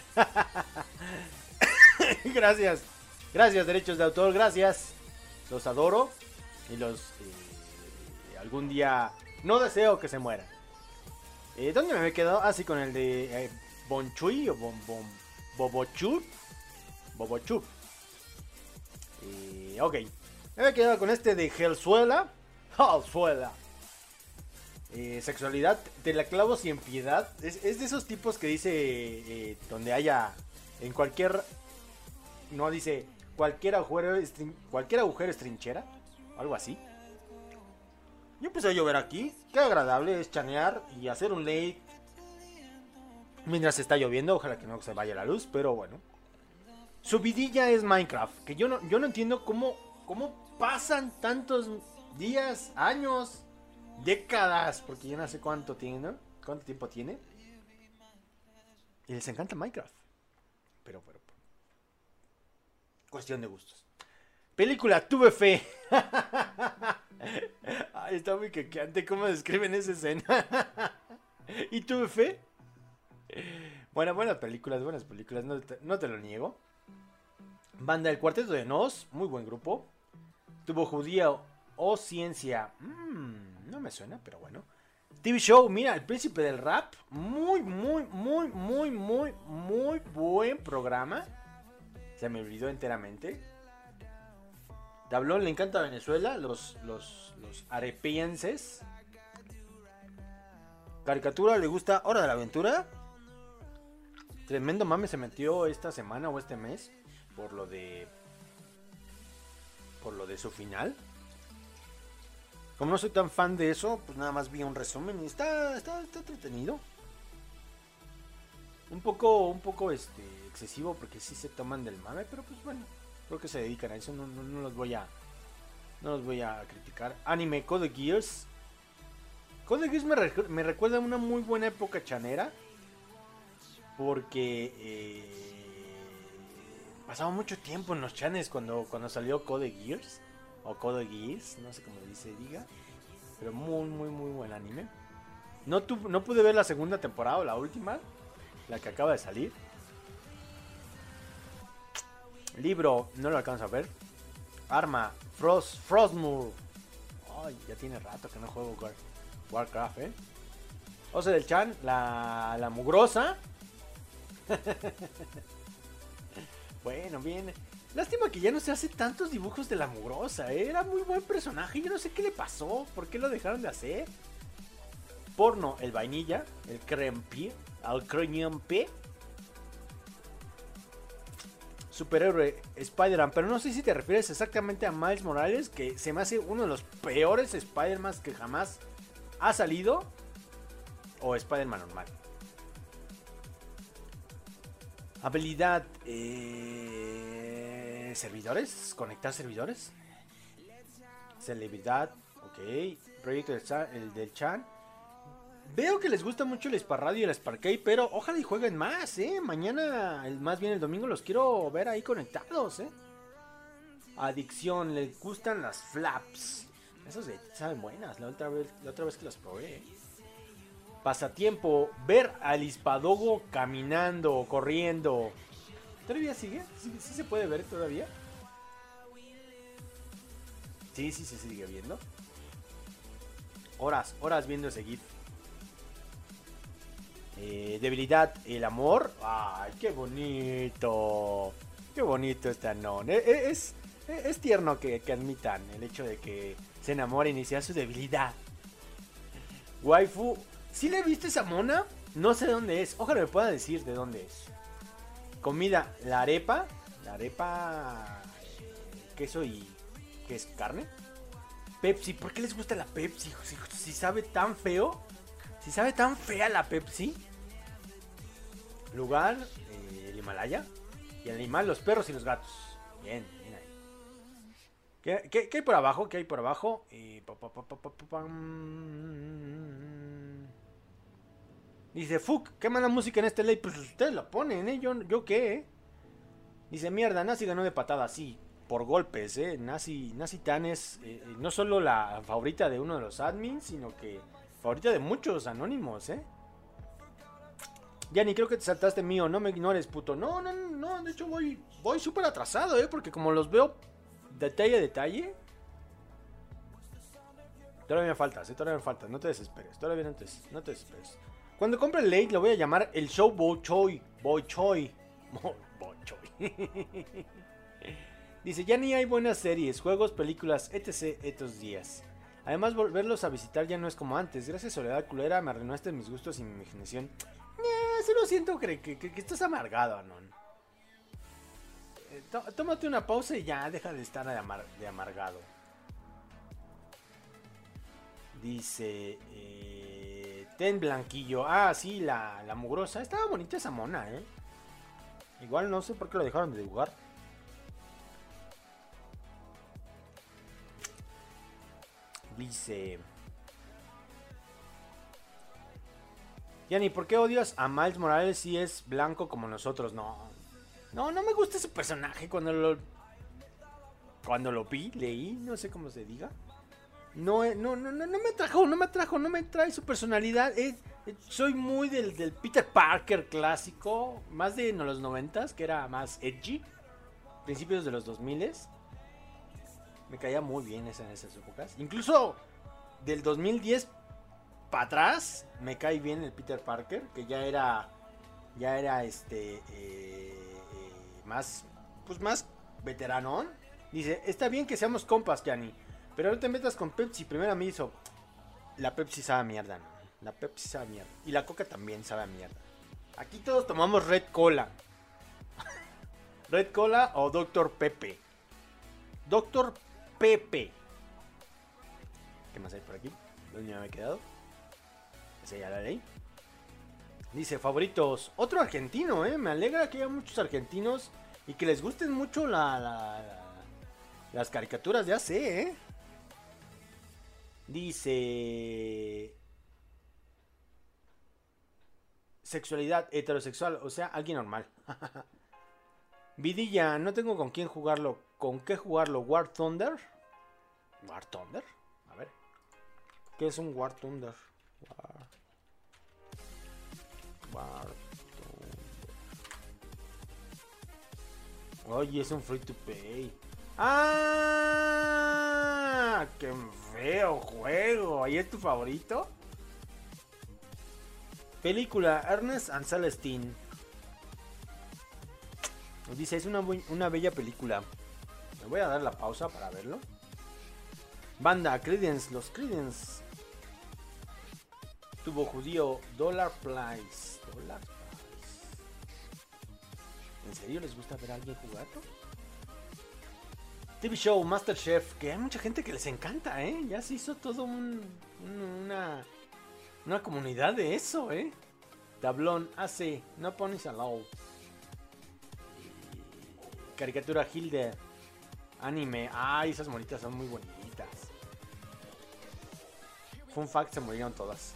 Gracias. Gracias, derechos de autor. Gracias. Los adoro. Y los... Eh, algún día... No deseo que se mueran. Eh, ¿Dónde me había quedado? Así ah, con el de... Eh, Bonchui o Bon... bon Bobochup. Bobochup. Eh, ok. Me había quedado con este de Hellsuela. Hellsuela. Eh, sexualidad, te la clavo sin piedad. Es, es de esos tipos que dice eh, donde haya en cualquier, no dice cualquier agujero es, cualquier agujero es trinchera, algo así. Yo empecé a llover aquí. Qué agradable es chanear y hacer un late mientras está lloviendo. Ojalá que no se vaya la luz, pero bueno. Su vidilla es Minecraft, que yo no, yo no entiendo cómo, cómo pasan tantos días, años, décadas, porque yo no sé cuánto tiene, ¿no? ¿Cuánto tiempo tiene? Y les encanta Minecraft. Pero, pero, pero. Cuestión de gustos. Película, tuve fe. Ay, está muy quequeante cómo describen esa escena. ¿Y tuve fe? Bueno, buenas películas, buenas películas, no te, no te lo niego. Banda El Cuarteto de Nos, muy buen grupo. Tuvo Judía o Ciencia. Mmm, no me suena, pero bueno. T V Show, mira, El Príncipe del Rap. Muy, muy, muy, muy, muy, muy buen programa. Se me olvidó enteramente. Tablón, le encanta Venezuela, los, los, los arepienses. Caricatura, le gusta Hora de la Aventura. Tremendo mame se metió esta semana o este mes por lo de por lo de su final. Como no soy tan fan de eso, pues nada más vi un resumen y está, está, está entretenido. Un poco, un poco este, excesivo porque sí se toman del mame, pero pues bueno, creo que se dedican a eso, no, no, no los voy a no los voy a criticar. Anime Code Geass. Code Geass me, recu- me recuerda a una muy buena época chanera. Porque eh, pasaba mucho tiempo en los chanes cuando, cuando salió Code Geass. O Code Geass, no sé cómo dice, diga. Pero muy, muy, muy buen anime. No, tu, no pude ver la segunda temporada o la última. La que acaba de salir. Libro, no lo alcanzo a ver. Arma, Frost, Frostmourne. Ay, ya tiene rato que no juego War, Warcraft, eh. Ose del Chan, la, la mugrosa. Bueno, bien. Lástima que ya no se hace tantos dibujos de la mugrosa, ¿eh? Era muy buen personaje. Yo no sé qué le pasó. ¿Por qué lo dejaron de hacer? Porno, el vainilla. El crempi. El crempi. Superhéroe, Spider-Man. Pero no sé si te refieres exactamente a Miles Morales, que se me hace uno de los peores Spider-Man que jamás ha salido. O Spider-Man normal. Habilidad. Eh, servidores. Conectar servidores. Celebridad. Ok. Proyecto del Chan, el del Chan. Veo que les gusta mucho el Sparradio y el Sparkade, pero ojalá y jueguen más, ¿eh? Mañana, el, más bien el domingo, los quiero ver ahí conectados, ¿eh? Adicción. Les gustan las flaps. Esos de saben buenas. La otra vez, la otra vez que las probé, ¿eh? Pasatiempo, ver al Hispadogo caminando, corriendo. ¿Todavía sigue? ¿Sí, sí se puede ver todavía? Sí, sí, se sigue viendo. Horas, horas viendo ese GIF. Eh, debilidad, el amor. Ay, qué bonito. Qué bonito está Non. Es, es, es tierno que, que admitan el hecho de que se enamoren y sea su debilidad. Waifu. ¿Sí le viste esa mona? No sé dónde es. Ojalá me pueda decir de dónde es. Comida, la arepa. La arepa. Eh, queso y. ¿Qué es? ¿Carne? Pepsi. ¿Por qué les gusta la Pepsi? Si, si sabe tan feo. Si sabe tan fea la Pepsi. Lugar. Eh, el Himalaya. Y el animal, los perros y los gatos. Bien, bien ahí. ¿Qué, qué, qué hay por abajo? ¿Qué hay por abajo? Eh, pa, pa, pa, pa, pa, pa, Dice, fuck, qué mala música en este ley. Pues ustedes la ponen, ¿eh? Yo, ¿yo qué, eh? Dice, mierda, Nazi ganó de patada, sí. Por golpes, ¿eh? Nazi, Nazi Tan es eh, no solo la favorita de uno de los admins, sino que favorita de muchos anónimos, ¿eh? Ya ni creo que te saltaste mío, no me ignores, puto. No, no, no, de hecho voy voy súper atrasado, ¿eh? Porque como los veo detalle a detalle. Todavía me faltas, ¿eh? Todavía me faltas, no te desesperes. Todavía no te, no te desesperes. Cuando compre el late lo voy a llamar el show Boy Choi. Boy Choi. Boy Choi. Dice, ya ni hay buenas series, juegos, películas, etcétera estos días. Además, volverlos a visitar ya no es como antes. Gracias, Soledad Culera, me arruinaste mis gustos y mi imaginación. Eh, solo siento que, que, que, que estás amargado, Anon. Eh, tó, tómate una pausa y ya, deja de estar de, amar, de amargado. Dice... Eh, Ten Blanquillo. Ah, sí, la, la mugrosa. Estaba bonita esa mona, ¿eh? Igual no sé por qué lo dejaron de dibujar. Dice... Yanni, ¿por qué odias a Miles Morales si es blanco como nosotros? No. No, no me gusta ese personaje cuando lo... Cuando lo vi, leí, no sé cómo se diga. No, no, no, no, no me atrajo, no me atrajo, no me trae su personalidad. Eh, eh, soy muy del, del Peter Parker clásico, más de en los noventas, que era más edgy. Principios de los dos miles. Me caía muy bien esa, en esas épocas. Incluso del dos mil diez para atrás me cae bien el Peter Parker, que ya era, ya era este, eh, eh, más, pues más veteranón. Dice, está bien que seamos compas, Yanni. Pero no te metas con Pepsi. Primero me hizo. La Pepsi sabe a mierda, ¿no? La Pepsi sabe a mierda. Y la Coca también sabe a mierda. Aquí todos tomamos Red Cola. Red Cola o doctor Pepe. doctor Pepe. ¿Qué más hay por aquí? ¿Dónde me he quedado? Ese ya la leí. Dice, favoritos. Otro argentino, ¿eh? Me alegra que haya muchos argentinos. Y que les gusten mucho la, la, la, las caricaturas de A C, ¿eh? Dice... Sexualidad heterosexual, o sea, alguien normal. Vidilla, no tengo con quién jugarlo. ¿Con qué jugarlo? ¿War Thunder? ¿War Thunder? A ver. ¿Qué es un War Thunder? War... War Thunder. Oye, es un free to play. ¡Ah! ¡Qué feo juego! ¿Ahí es tu favorito? Película, Ernest and Celestine. Dice, es una, bu- una bella película. Me voy a dar la pausa para verlo. Banda, Creedence, los Creedence. Tubo judío, Dollar Price. Dollar Price. ¿En serio les gusta ver a alguien jugar? T V Show, Masterchef, que hay mucha gente que les encanta, ¿eh? Ya se hizo todo un, un- una, una comunidad de eso, ¿eh? Tablón, A C, No Ponies Allowed. Caricatura Hilde. Anime. Ay, esas monitas son muy bonitas. Fun fact, se murieron todas.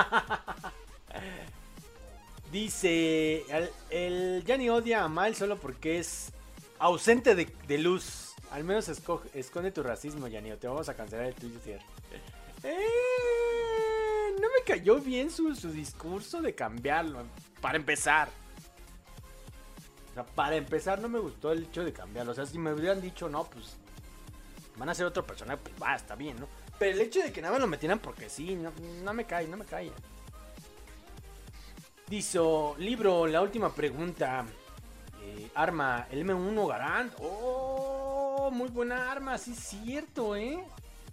Dice, el, el Gianni odia a Miles solo porque es ausente de, de luz. Al menos esco- esconde tu racismo, Gianni, o te vamos a cancelar el Twitter. Eh, no me cayó bien su, su discurso de cambiarlo, para empezar. O sea, para empezar no me gustó el hecho de cambiarlo. O sea, si me hubieran dicho, no, pues van a ser otro personaje, pues va, está bien, ¿no? Pero el hecho de que nada más lo metieran porque sí, no, no me cae, no me cae. Dice, libro, la última pregunta. Eh, arma, el M uno Garand. Oh, muy buena arma, sí es cierto, ¿eh?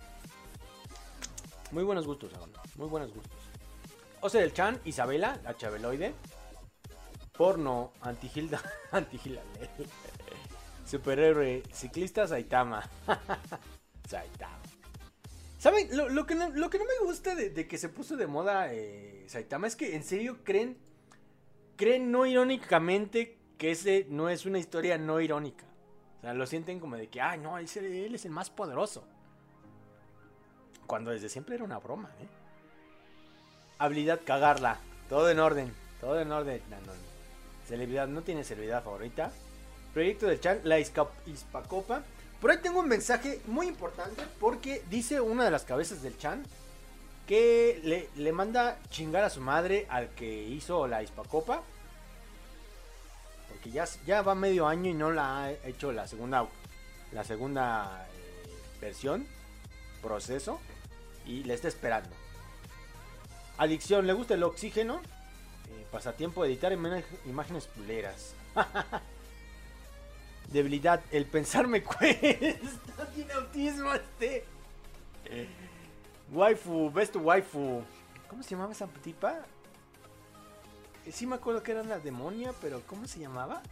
Muy buenos gustos, Aaron, muy buenos gustos. Ose del Chan, Isabela, la chabeloide. Porno, Antigilda, Antigilda, superhéroe, ciclista, Saitama. Saitama. ¿Saben? Lo, lo, que, no, lo que no me gusta de, de que se puso de moda eh, Saitama es que en serio creen, creen no irónicamente que ese no es una historia no irónica. O sea, lo sienten como de que, ay, no, ese, él es el más poderoso. Cuando desde siempre era una broma, ¿eh? Habilidad, cagarla. Todo en orden, todo en orden. No, no, no. Celebridad, no tiene celebridad favorita. Proyecto del Chan, la Isca- Ispacopa. Por ahí tengo un mensaje muy importante porque dice una de las cabezas del Chan que le, le manda chingar a su madre al que hizo la Ispacopa. Porque ya, ya va medio año y no la ha hecho la segunda, la segunda eh, versión, proceso, y le está esperando. Adicción, le gusta el oxígeno. Eh, pasatiempo, editar imag- imágenes culeras. Debilidad, el pensar me cuesta. Tiene autismo este. Eh, waifu, best waifu. ¿Cómo se llamaba esa tipa? Eh, sí me acuerdo que era una demonia, pero ¿cómo se llamaba?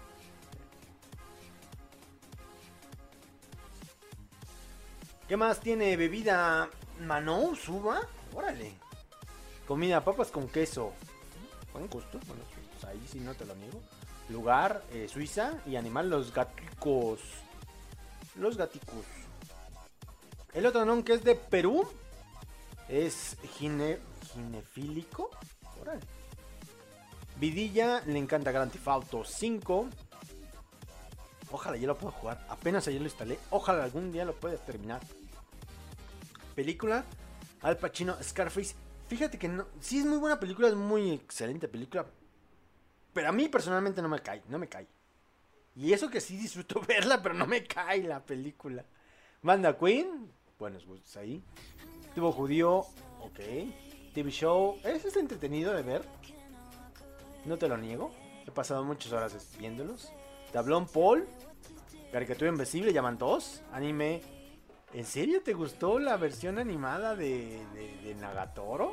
¿Qué más tiene? Bebida Manou, suba. Órale. Comida, papas con queso. Buen gusto, buenos gustos. Ahí sí no te lo niego. Lugar, eh, Suiza. Y animal, los gaticos. Los gaticos. El otro nombre que es de Perú es gine, ginefílico. Órale. Vidilla, le encanta Grand Theft Auto cinco. Ojalá ya lo pueda jugar. Apenas ayer lo instalé. Ojalá algún día lo pueda terminar. Película, Al Pacino, Scarface. Fíjate que no, sí es muy buena película, es muy excelente película. Pero a mí personalmente no me cae, no me cae. Y eso que sí disfruto verla, pero no me cae la película. Banda Queen, buenos gustos ahí. Tubo judío, ok. T V show, eso está entretenido de ver. No te lo niego. He pasado muchas horas viéndolos. Tablón Paul, caricatura invisible, llaman dos. Anime. ¿En serio te gustó la versión animada de, de, de Nagatoro?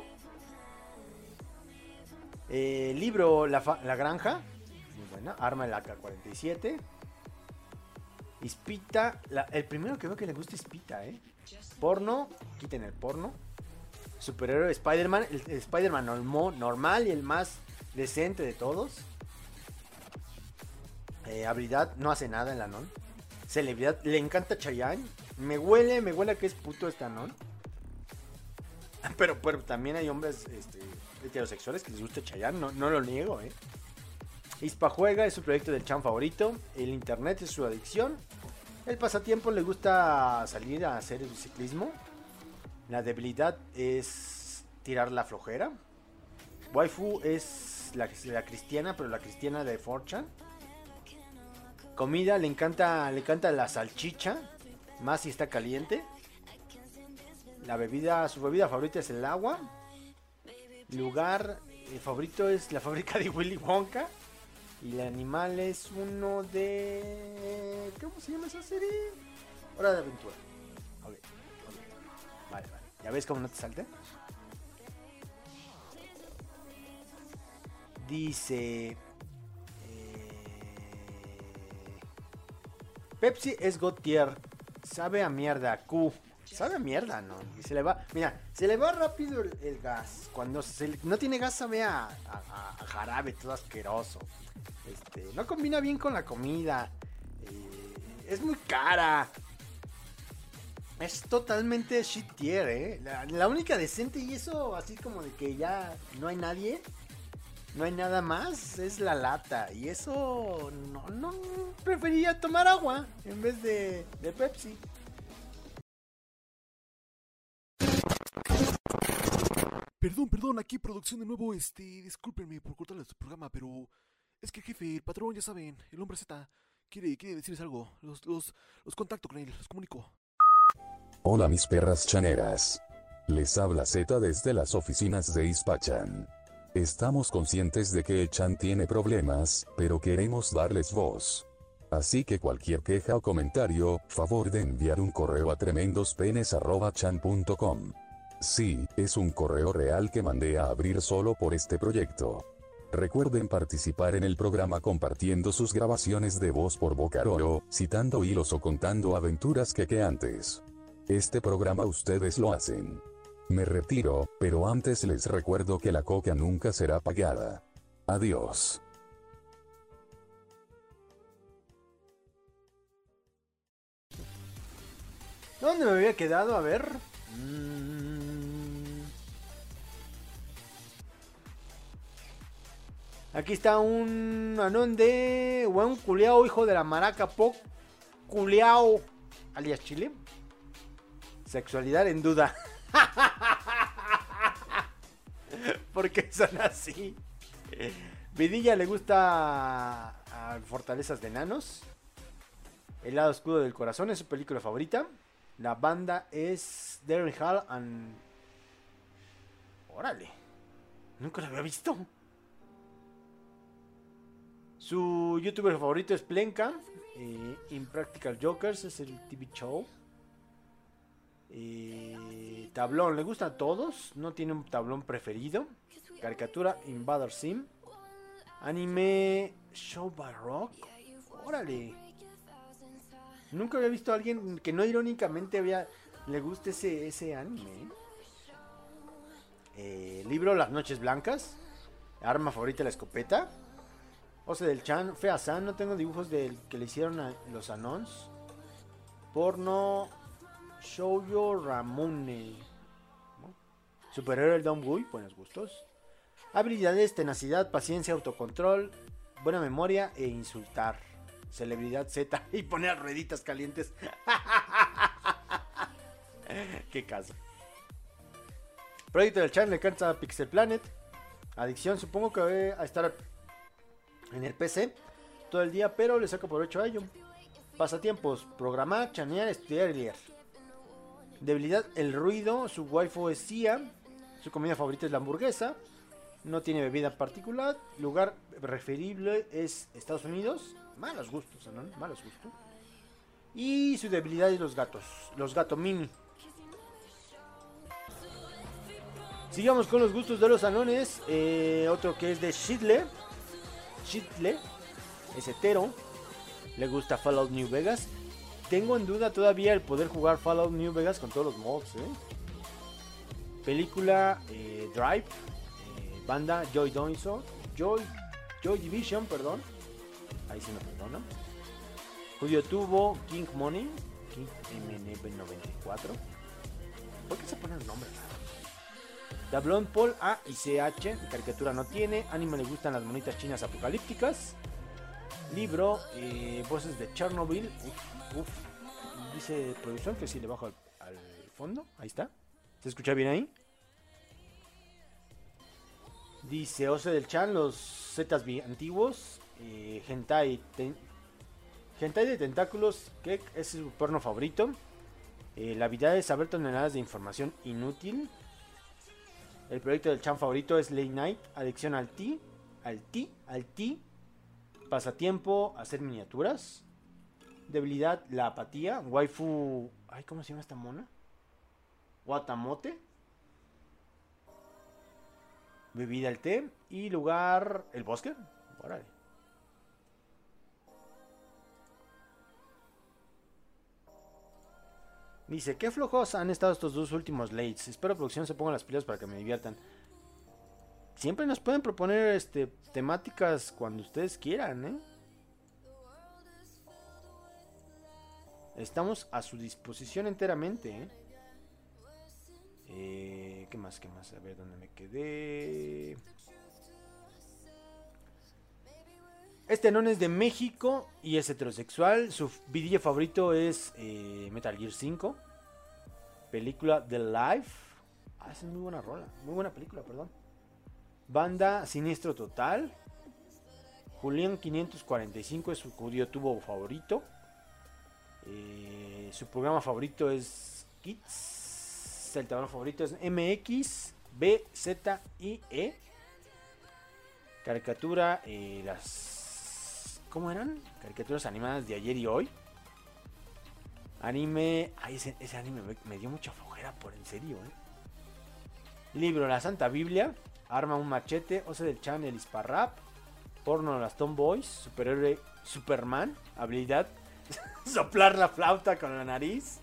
Eh, libro La, fa- la Granja. Muy buena. Arma el A K cuarenta y siete. Ispita. La, el primero que veo que le gusta Ispita, ¿eh? Porno. Quiten el porno. Superhéroe Spider-Man. El, el Spider-Man normo- normal y el más decente de todos. Eh, habilidad. No hace nada en la non. Celebridad. Le encanta Chayanne. Me huele, me huele a que es puto esta non. Pero, pero también hay hombres este, heterosexuales que les gusta Chayanne. No, no lo niego, eh. Ispa juega, es su proyecto del Chan favorito. El internet es su adicción. El pasatiempo, le gusta salir a hacer el ciclismo. La debilidad es tirar la flojera. Waifu es la, la cristiana, pero la cristiana de cuatro chan. Comida, le encanta, le encanta la salchicha, más si está caliente. La bebida, su bebida favorita es el agua. Lugar, el favorito es la fábrica de Willy Wonka. Y el animal es uno de... ¿Cómo se llama esa serie? Hora de Aventura. Ok, ok. Vale, vale. ¿Ya ves cómo no te salte? Dice... Eh... Pepsi es God tier. Sabe a mierda. Q. Sabe a mierda, ¿no? Y se le va... Mira, se le va rápido el, el gas. Cuando se le, no tiene gas sabe a, a, a jarabe, todo asqueroso. Este, no combina bien con la comida. Eh, es muy cara. Es totalmente shit tier, ¿eh? La, la única decente y eso así como de que ya no hay nadie. No hay nada más. Es la lata. Y eso... No, no... Preferiría tomar agua en vez de, de Pepsi. Perdón, perdón, aquí producción de nuevo, este, discúlpenme por cortarles su programa, pero es que el jefe, el patrón, ya saben, el hombre Z, quiere, quiere decirles algo, los, los, los contacto con él, los comunico. Hola mis perras chaneras. Les habla Z desde las oficinas de Ispachan. Estamos conscientes de que Chan tiene problemas, pero queremos darles voz. Así que cualquier queja o comentario, favor de enviar un correo a tremendospenes arroba chan punto com. Sí, es un correo real que mandé a abrir solo por este proyecto. Recuerden participar en el programa compartiendo sus grabaciones de voz por Bocaroro, citando hilos o contando aventuras que que antes. Este programa ustedes lo hacen. Me retiro, pero antes les recuerdo que la coca nunca será pagada. Adiós. ¿Dónde me había quedado? A ver... Mm. Aquí está un anón de... un culeao, hijo de la maraca, po culeao, alias Chile. Sexualidad en duda. ¿Por qué son así? Vidilla le gusta a Fortalezas de Enanos. El lado oscuro del corazón es su película favorita. La banda es Darren Hall and... Órale. Nunca lo había visto. Su youtuber favorito es Plenka. Eh, Impractical Jokers es el T V show. Eh, tablón, le gustan a todos. No tiene un tablón preferido. Caricatura Invader Sim. Anime Show by Rock. Órale. Nunca había visto a alguien que no irónicamente había, le guste ese, ese anime. Eh, libro Las Noches Blancas. Arma favorita la escopeta. Ose del Chan, Fea San. No tengo dibujos del que le hicieron a los Anons. Porno Shoujo Ramune. ¿No? Superhéroe el Don Gui, buenos gustos. Habilidades, tenacidad, paciencia, autocontrol, buena memoria e insultar. Celebridad Z y poner rueditas calientes. Qué caso. Proyecto del Chan le encanta Pixel Planet. Adicción, supongo que va a estar en el P C todo el día, pero le saco provecho a ello. Pasatiempos, programar, chanear, estudiar y leer. Debilidad, el ruido. Su waifu es Sia. Su comida favorita es la hamburguesa. No tiene bebida particular. Lugar preferible es Estados Unidos. Malos gustos, ¿no? Malos gustos. Y su debilidad es los gatos. Los gatos mini. Sigamos con los gustos de los anones. Eh, otro que es de Shitle. Shitle. Es hetero. Le gusta Fallout New Vegas. Tengo en duda todavía el poder jugar Fallout New Vegas con todos los mods, ¿eh? Película eh, Drive. Eh, banda Joy Division. Joy, Joy Division, perdón. Ahí sí me perdona. Judío Tubo, King Money, King M N B noventa y cuatro. ¿Por qué se ponen nombres raros? Tablón Paul A y C H. Caricatura no tiene. Anime le gustan las monitas chinas apocalípticas. Libro, eh, voces de Chernobyl. Uf, uf. Dice producción que si le bajo al, al fondo. Ahí está. ¿Se escucha bien ahí? Dice Ose del Chan, los zetas antiguos. Eh, hentai, ten, hentai de tentáculos, que es su porno favorito. Eh, la habilidad de saber toneladas de información inútil. El proyecto del Chan favorito es Late Night. Adicción al ti, al ti, al ti. Pasatiempo, hacer miniaturas. Debilidad, la apatía. Waifu, ay, ¿cómo se llama esta mona? Watamote. Bebida, el té. Y lugar, el bosque. Órale. Dice, qué flojos han estado estos dos últimos lates. Espero producción se ponga las pilas para que me diviertan. Siempre nos pueden proponer este temáticas cuando ustedes quieran, ¿eh? Estamos a su disposición enteramente, ¿eh? Eh, ¿Qué más? ¿Qué más? A ver dónde me quedé. Este non es de México y es heterosexual. Su video favorito es eh, Metal Gear cinco. Película The Life. Ah, esa es muy buena rola. Muy buena película, perdón. Banda Siniestro Total. Julián quinientos cuarenta y cinco es su YouTube favorito. Eh, su programa favorito es Kids. El tablero favorito es M X B Z I E. Caricatura, eh, las... ¿Cómo eran? Caricaturas animadas de ayer y hoy. Anime... Ay, ese, ese anime me, me dio mucha flojera, por en serio, ¿eh? Libro, La Santa Biblia. Arma un machete. Ose del Chan, el Hisparrap. Porno, las Tomboys. Superhéroe, Superman. Habilidad, soplar la flauta con la nariz.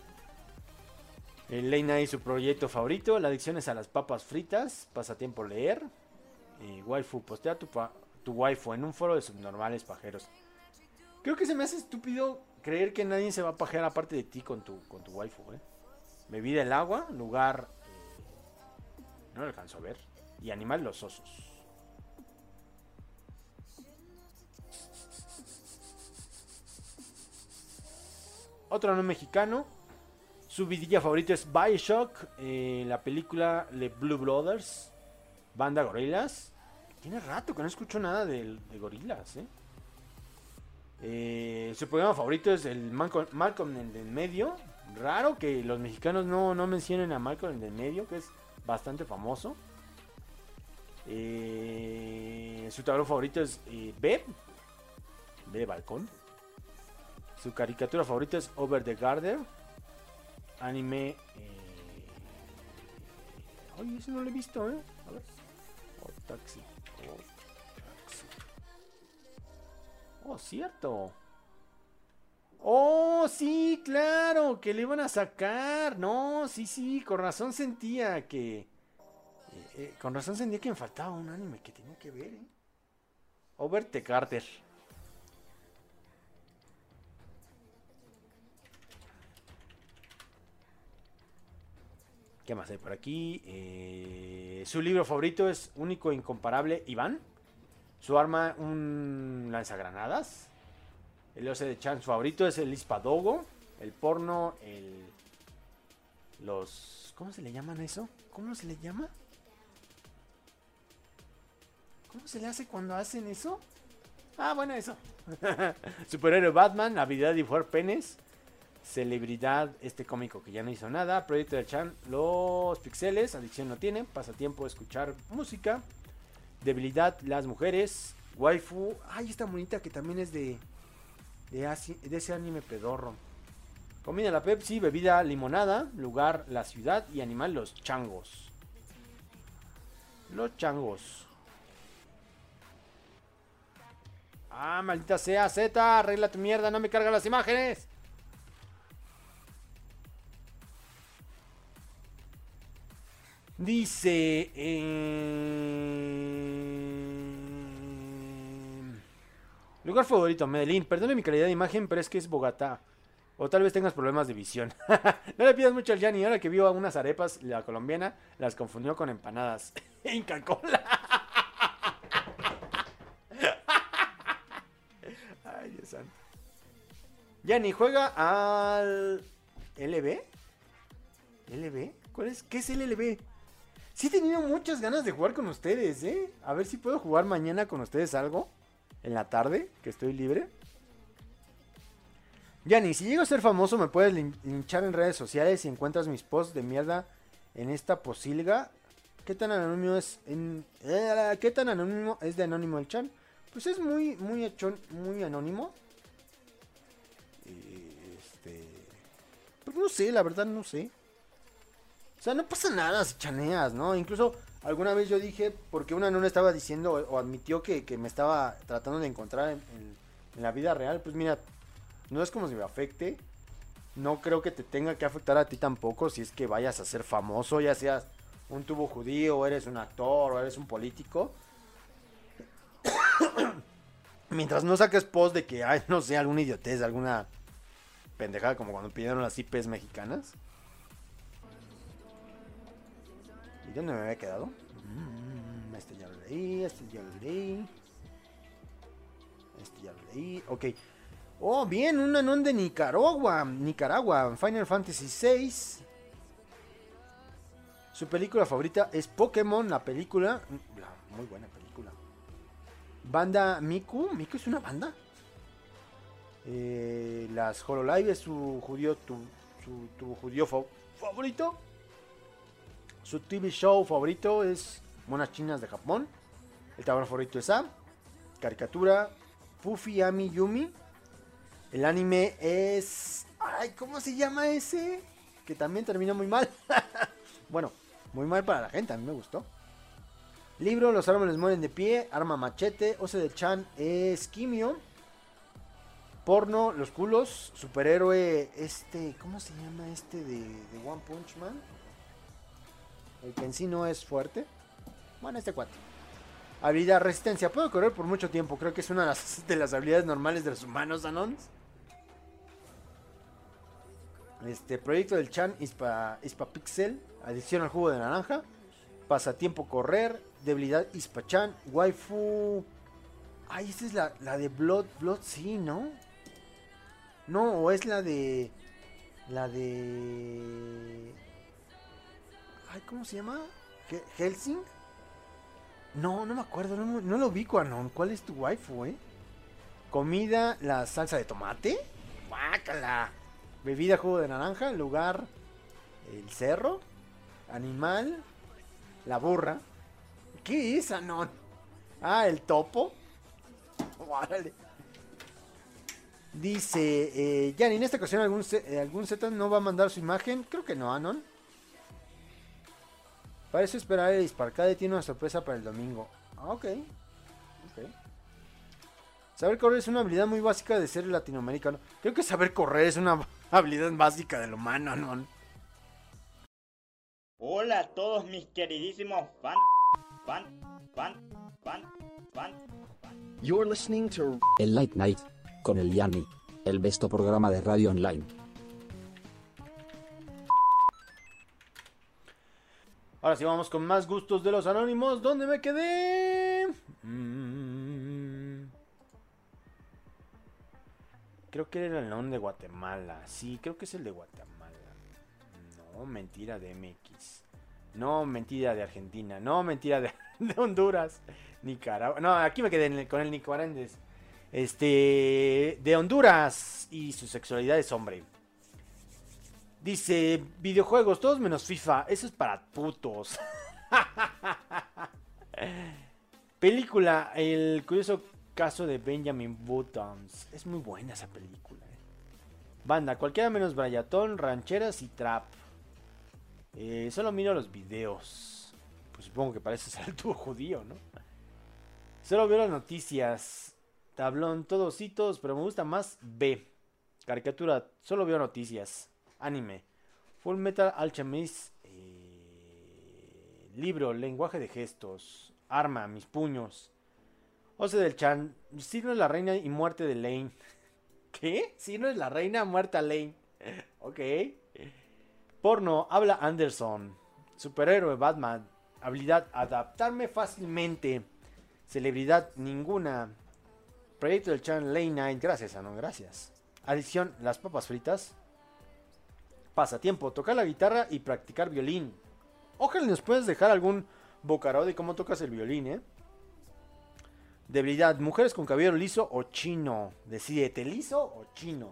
El Leina y su proyecto favorito. La adicción es a las papas fritas. Pasatiempo, leer. Eh, waifu, postea tu, pa tu waifu en un foro de subnormales pajeros. Creo que se me hace estúpido creer que nadie se va a pajear aparte de ti con tu, con tu waifu, ¿eh? Bebida, el agua. Lugar, eh, no lo alcanzo a ver. Y animal, los osos. Otro no mexicano. Su vidilla favorito es Bioshock. Eh, la película The Blue Brothers. Banda Gorilas. Tiene rato que no escucho nada de, de Gorilas, ¿eh? Eh, su programa favorito es el Malcolm, Malcolm en el medio. Raro que los mexicanos no, no mencionen a Malcolm en el medio, que es bastante famoso. Eh, su tablero favorito es eh, B. B de balcón. Su caricatura favorita es Over the Garden. Anime. Eh... Ay, ese no lo he visto, ¿eh? A ver. Oh, taxi. Oh, taxi. Oh, cierto. Oh, sí, claro. Que le iban a sacar. No, sí, sí. Con razón sentía que. Eh, eh, con razón sentía que me faltaba un anime que tenía que ver, ¿eh? Over the Garden. ¿Qué más hay por aquí? Eh, su libro favorito es Único e Incomparable Iván. Su arma, un lanzagranadas. El O C de Chan, su favorito es el Hispadogo. El porno, el... Los... ¿Cómo se le llaman eso? ¿Cómo se le llama? ¿Cómo se le hace cuando hacen eso? Ah, bueno, eso. Superhéroe Batman, habilidad de dibujar penes. Celebridad, este cómico que ya no hizo nada. Proyecto del Chan, los pixeles. Adicción no tiene. Pasatiempo, escuchar música. Debilidad, las mujeres. Waifu, ay, esta bonita que también es de de, asi, de ese anime pedorro. Comida, la Pepsi. Bebida, limonada. Lugar, la ciudad. Y animal, los changos. Los changos. Ah, maldita sea, Z, arregla tu mierda, no me carga las imágenes. Dice... Eh... Lugar favorito, Medellín. Perdone mi calidad de imagen, pero es que es Bogotá. O tal vez tengas problemas de visión. No le pidas mucho al Yanni. Ahora que vio a unas arepas, la colombiana las confundió con empanadas. Inca Cola. Ay, Dios santo. Yanni, ¿juega al L B? ¿L B? ¿Cuál es? ¿Qué es el L B? Sí he tenido muchas ganas de jugar con ustedes, ¿eh? A ver si puedo jugar mañana con ustedes algo. En la tarde, que estoy libre. Yanni, si llego a ser famoso, me puedes lin linchar en redes sociales y encuentras mis posts de mierda en esta posilga. ¿Qué tan anónimo es? En... ¿Qué tan anónimo es de Anónimo el Chan? Pues es muy, muy hecho, muy anónimo. Este... Pues no sé, la verdad no sé. O sea, no pasa nada si chaneas, ¿no? Incluso alguna vez yo dije, porque una nona estaba diciendo o admitió que, que me estaba tratando de encontrar en, en, en la vida real. Pues mira, no es como si me afecte. No creo que te tenga que afectar a ti tampoco si es que vayas a ser famoso, ya seas un tubo judío, o eres un actor, o eres un político. Mientras no saques post de que hay, no sé, alguna idiotez, alguna pendejada como cuando pidieron las I Pes mexicanas. ¿Y dónde me había quedado? Mm, este ya lo leí, este ya lo leí. Este ya lo leí, ok. Oh, bien, un anón de Nicaragua. Nicaragua, Final Fantasy seis. Su película favorita es Pokémon, la película. La muy buena película. Banda Miku. ¿Miku es una banda? Eh, las Hololive es su judío, tu, su, tu judío fa favorito. Su T V show favorito es Monas Chinas de Japón. El tablero favorito es A. Caricatura Puffy Ami Yumi. El anime es... Ay, ¿cómo se llama ese? Que también terminó muy mal. Bueno, muy mal para la gente, a mí me gustó. Libro, Los árboles mueren de pie. Arma machete. Ose de Chan es Kimio. Porno, Los culos. Superhéroe, este... ¿Cómo se llama este de, de One Punch Man? El que en sí no es fuerte. Bueno, este cuate. Habilidad, resistencia. Puedo correr por mucho tiempo. Creo que es una de las, de las habilidades normales de los humanos, Anons. Este, proyecto del Chan Ispa, Ispa Pixel. Adición al jugo de naranja. Pasatiempo correr. Debilidad Ispa-chan. Waifu. Ay, esta es la, la de Blood. Blood, sí, ¿no? No, o es la de... La de... Ay, ¿cómo se llama? ¿Helsing? No, no me acuerdo, no, no lo ubico, Anon. ¿Cuál es tu waifu, eh? Comida, la salsa de tomate. Guácala. Bebida, jugo de naranja. Lugar, el cerro. Animal, la burra. ¿Qué es, Anon? Ah, el topo. Órale. Dice, eh, Yanni, en esta ocasión algún, eh, algún Z no va a mandar su imagen. Creo que no, Anon. Para eso esperar el Disparcade tiene una sorpresa para el domingo. Ah, ok. Ok. Saber correr es una habilidad muy básica de ser latinoamericano. Creo que saber correr es una habilidad básica del humano, ¿no? Hola a todos mis queridísimos fan, fan, fan, fan, fan, fan. You're listening to El Late Night con el Yanni, el besto programa de radio online. Ahora sí vamos con más gustos de los anónimos. ¿Dónde me quedé? Mm. Creo que era el anón de Guatemala. Sí, creo que es el de Guatemala. No, mentira de M X. No, mentira de Argentina. No, mentira de, de Honduras. Nicaragua. No, aquí me quedé en el, con el nicaragüense. Este... De Honduras. Y su sexualidad es hombre. Dice, videojuegos, todos menos FIFA. Eso es para putos. Película, el curioso caso de Benjamin Buttons. Es muy buena esa película. Eh. Banda, cualquiera menos Brayatón, rancheras y trap. Eh, solo miro los videos. Pues supongo que parece ser el tubo judío, ¿no? Solo veo las noticias. Tablón, todos hitos, pero me gusta más B. Caricatura, solo veo noticias. Anime, Full Metal Alchemist, eh, libro, lenguaje de gestos, arma, mis puños, Ose del Chan, Signo es la reina y muerte de Lane. ¿Qué? Signo es la reina, muerta Lane. Ok. Porno, habla Anderson, superhéroe Batman, habilidad adaptarme fácilmente, celebridad ninguna, proyecto del Chan Lane Night, gracias Anon, gracias. Adición, las papas fritas. Pasatiempo, tocar la guitarra y practicar violín. Ojalá nos puedas dejar algún bocaró de cómo tocas el violín, ¿eh? Debilidad, mujeres con cabello liso o chino. Decídete, liso o chino.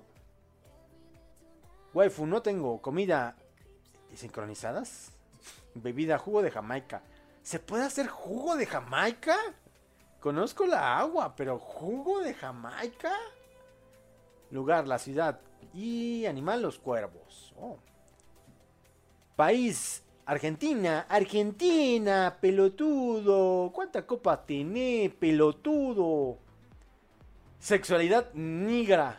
Waifu, no tengo. Comida sincronizadas. Bebida, jugo de Jamaica. ¿Se puede hacer jugo de Jamaica? Conozco la agua, pero jugo de Jamaica. Lugar, la ciudad. Y animal, los cuervos. Oh. País, Argentina. Argentina, pelotudo. ¿Cuántas copas tenés, pelotudo? Sexualidad, negra.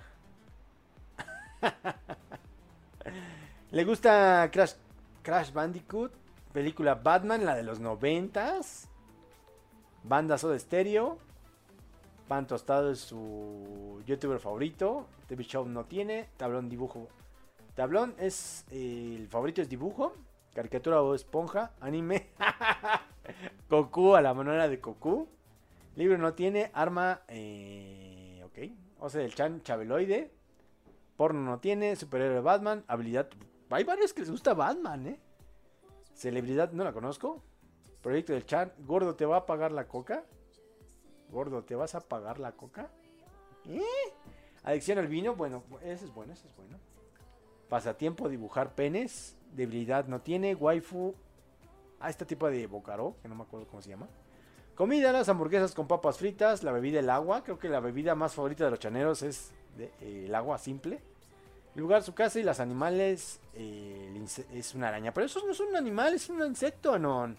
¿Le gusta Crash, Crash Bandicoot? Película Batman, la de los noventas. Banda Soda Stereo. Pan Tostado es su youtuber favorito. T V Show no tiene. Tablón dibujo. Tablón es eh, el favorito es dibujo. Caricatura o esponja. Anime. Goku a la manera de Goku. Libro no tiene. Arma. Eh, ok. Ose del Chan Chabeloide. Porno no tiene. Superhéroe Batman. Habilidad. Hay varios que les gusta Batman, ¿eh? Celebridad no la conozco. Proyecto del Chan. Gordo, ¿te va a pagar la coca? Gordo, ¿te vas a pagar la coca? ¿Eh? Adicción al vino. Bueno, ese es bueno, ese es bueno. Pasatiempo, dibujar penes. Debilidad no tiene. Waifu. Ah, este tipo de bocaró, que no me acuerdo cómo se llama. Comida, las hamburguesas con papas fritas. La bebida, el agua. Creo que la bebida más favorita de los chaneros es de, eh, el agua simple. Lugar, su casa y los animales. Eh, el inse- es una araña. Pero eso no es un animal, es un insecto, ¿no?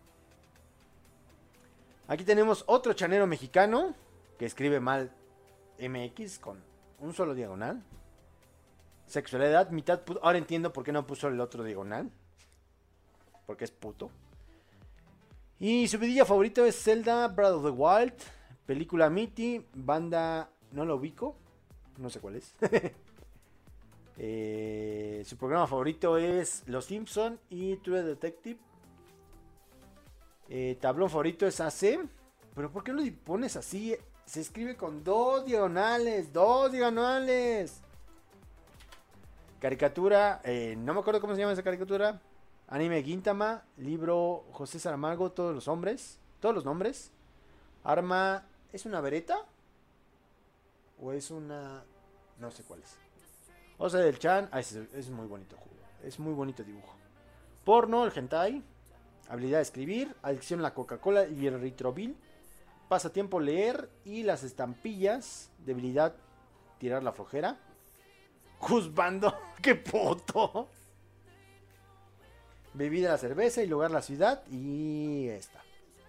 Aquí tenemos otro chanero mexicano que escribe mal M X con un solo diagonal. Sexualidad, mitad puto. Ahora entiendo por qué no puso el otro diagonal. Porque es puto. Y su vidilla favorito es Zelda Breath of the Wild. Película Mitty. Banda, no lo ubico. No sé cuál es. eh, su programa favorito es Los Simpson y True Detective. Eh, tablón favorito es A C. Pero ¿por qué lo pones así? Se escribe con dos diagonales. Dos diagonales. Caricatura. Eh, no me acuerdo cómo se llama esa caricatura. Anime Gintama. Libro José Saramago. Todos los hombres. Todos los nombres. Arma. ¿Es una vereta? ¿O es una...? No sé cuál es. Osa del Chan. Ah, es, es muy bonito juego. Es muy bonito dibujo. Porno, el hentai. Habilidad de escribir. Adicción a la Coca-Cola y el Ritrovil. Pasatiempo leer. Y las estampillas. Debilidad tirar la flojera. Juzbando. ¡Qué puto! Bebida la cerveza y lugar la ciudad. Y esta.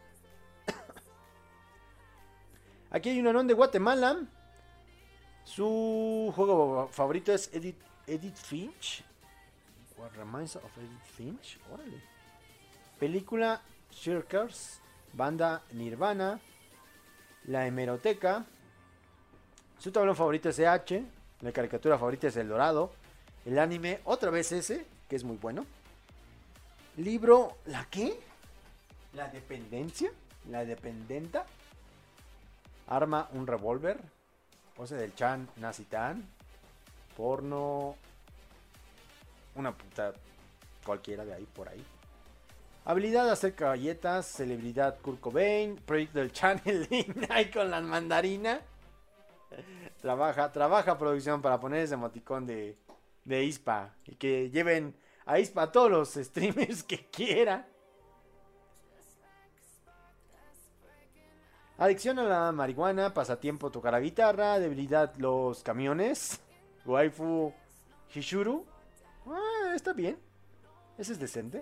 Aquí hay un anón de Guatemala. Su juego favorito es Edith, Edith Finch. What reminds of Edith Finch. Órale. Película Shirkers. Banda Nirvana. La hemeroteca. Su tablón favorito es E H. La caricatura favorita es El Dorado. El anime, otra vez ese, que es muy bueno. Libro, ¿la qué? La dependencia. La dependenta. Arma, un revólver. Pose del Chan, Nazitan. Porno. Una puta cualquiera de ahí por ahí. Habilidad hacer galletas. Celebridad Kurt Cobain. Proyecto del Chan, el Night con las mandarinas. Trabaja, trabaja producción para poner ese emoticón de, de Ispa. Y que lleven a Ispa a todos los streamers que quiera. Adicción a la marihuana, pasatiempo tocar la guitarra, debilidad los camiones, waifu Hishuru. Ah, está bien. Ese es decente.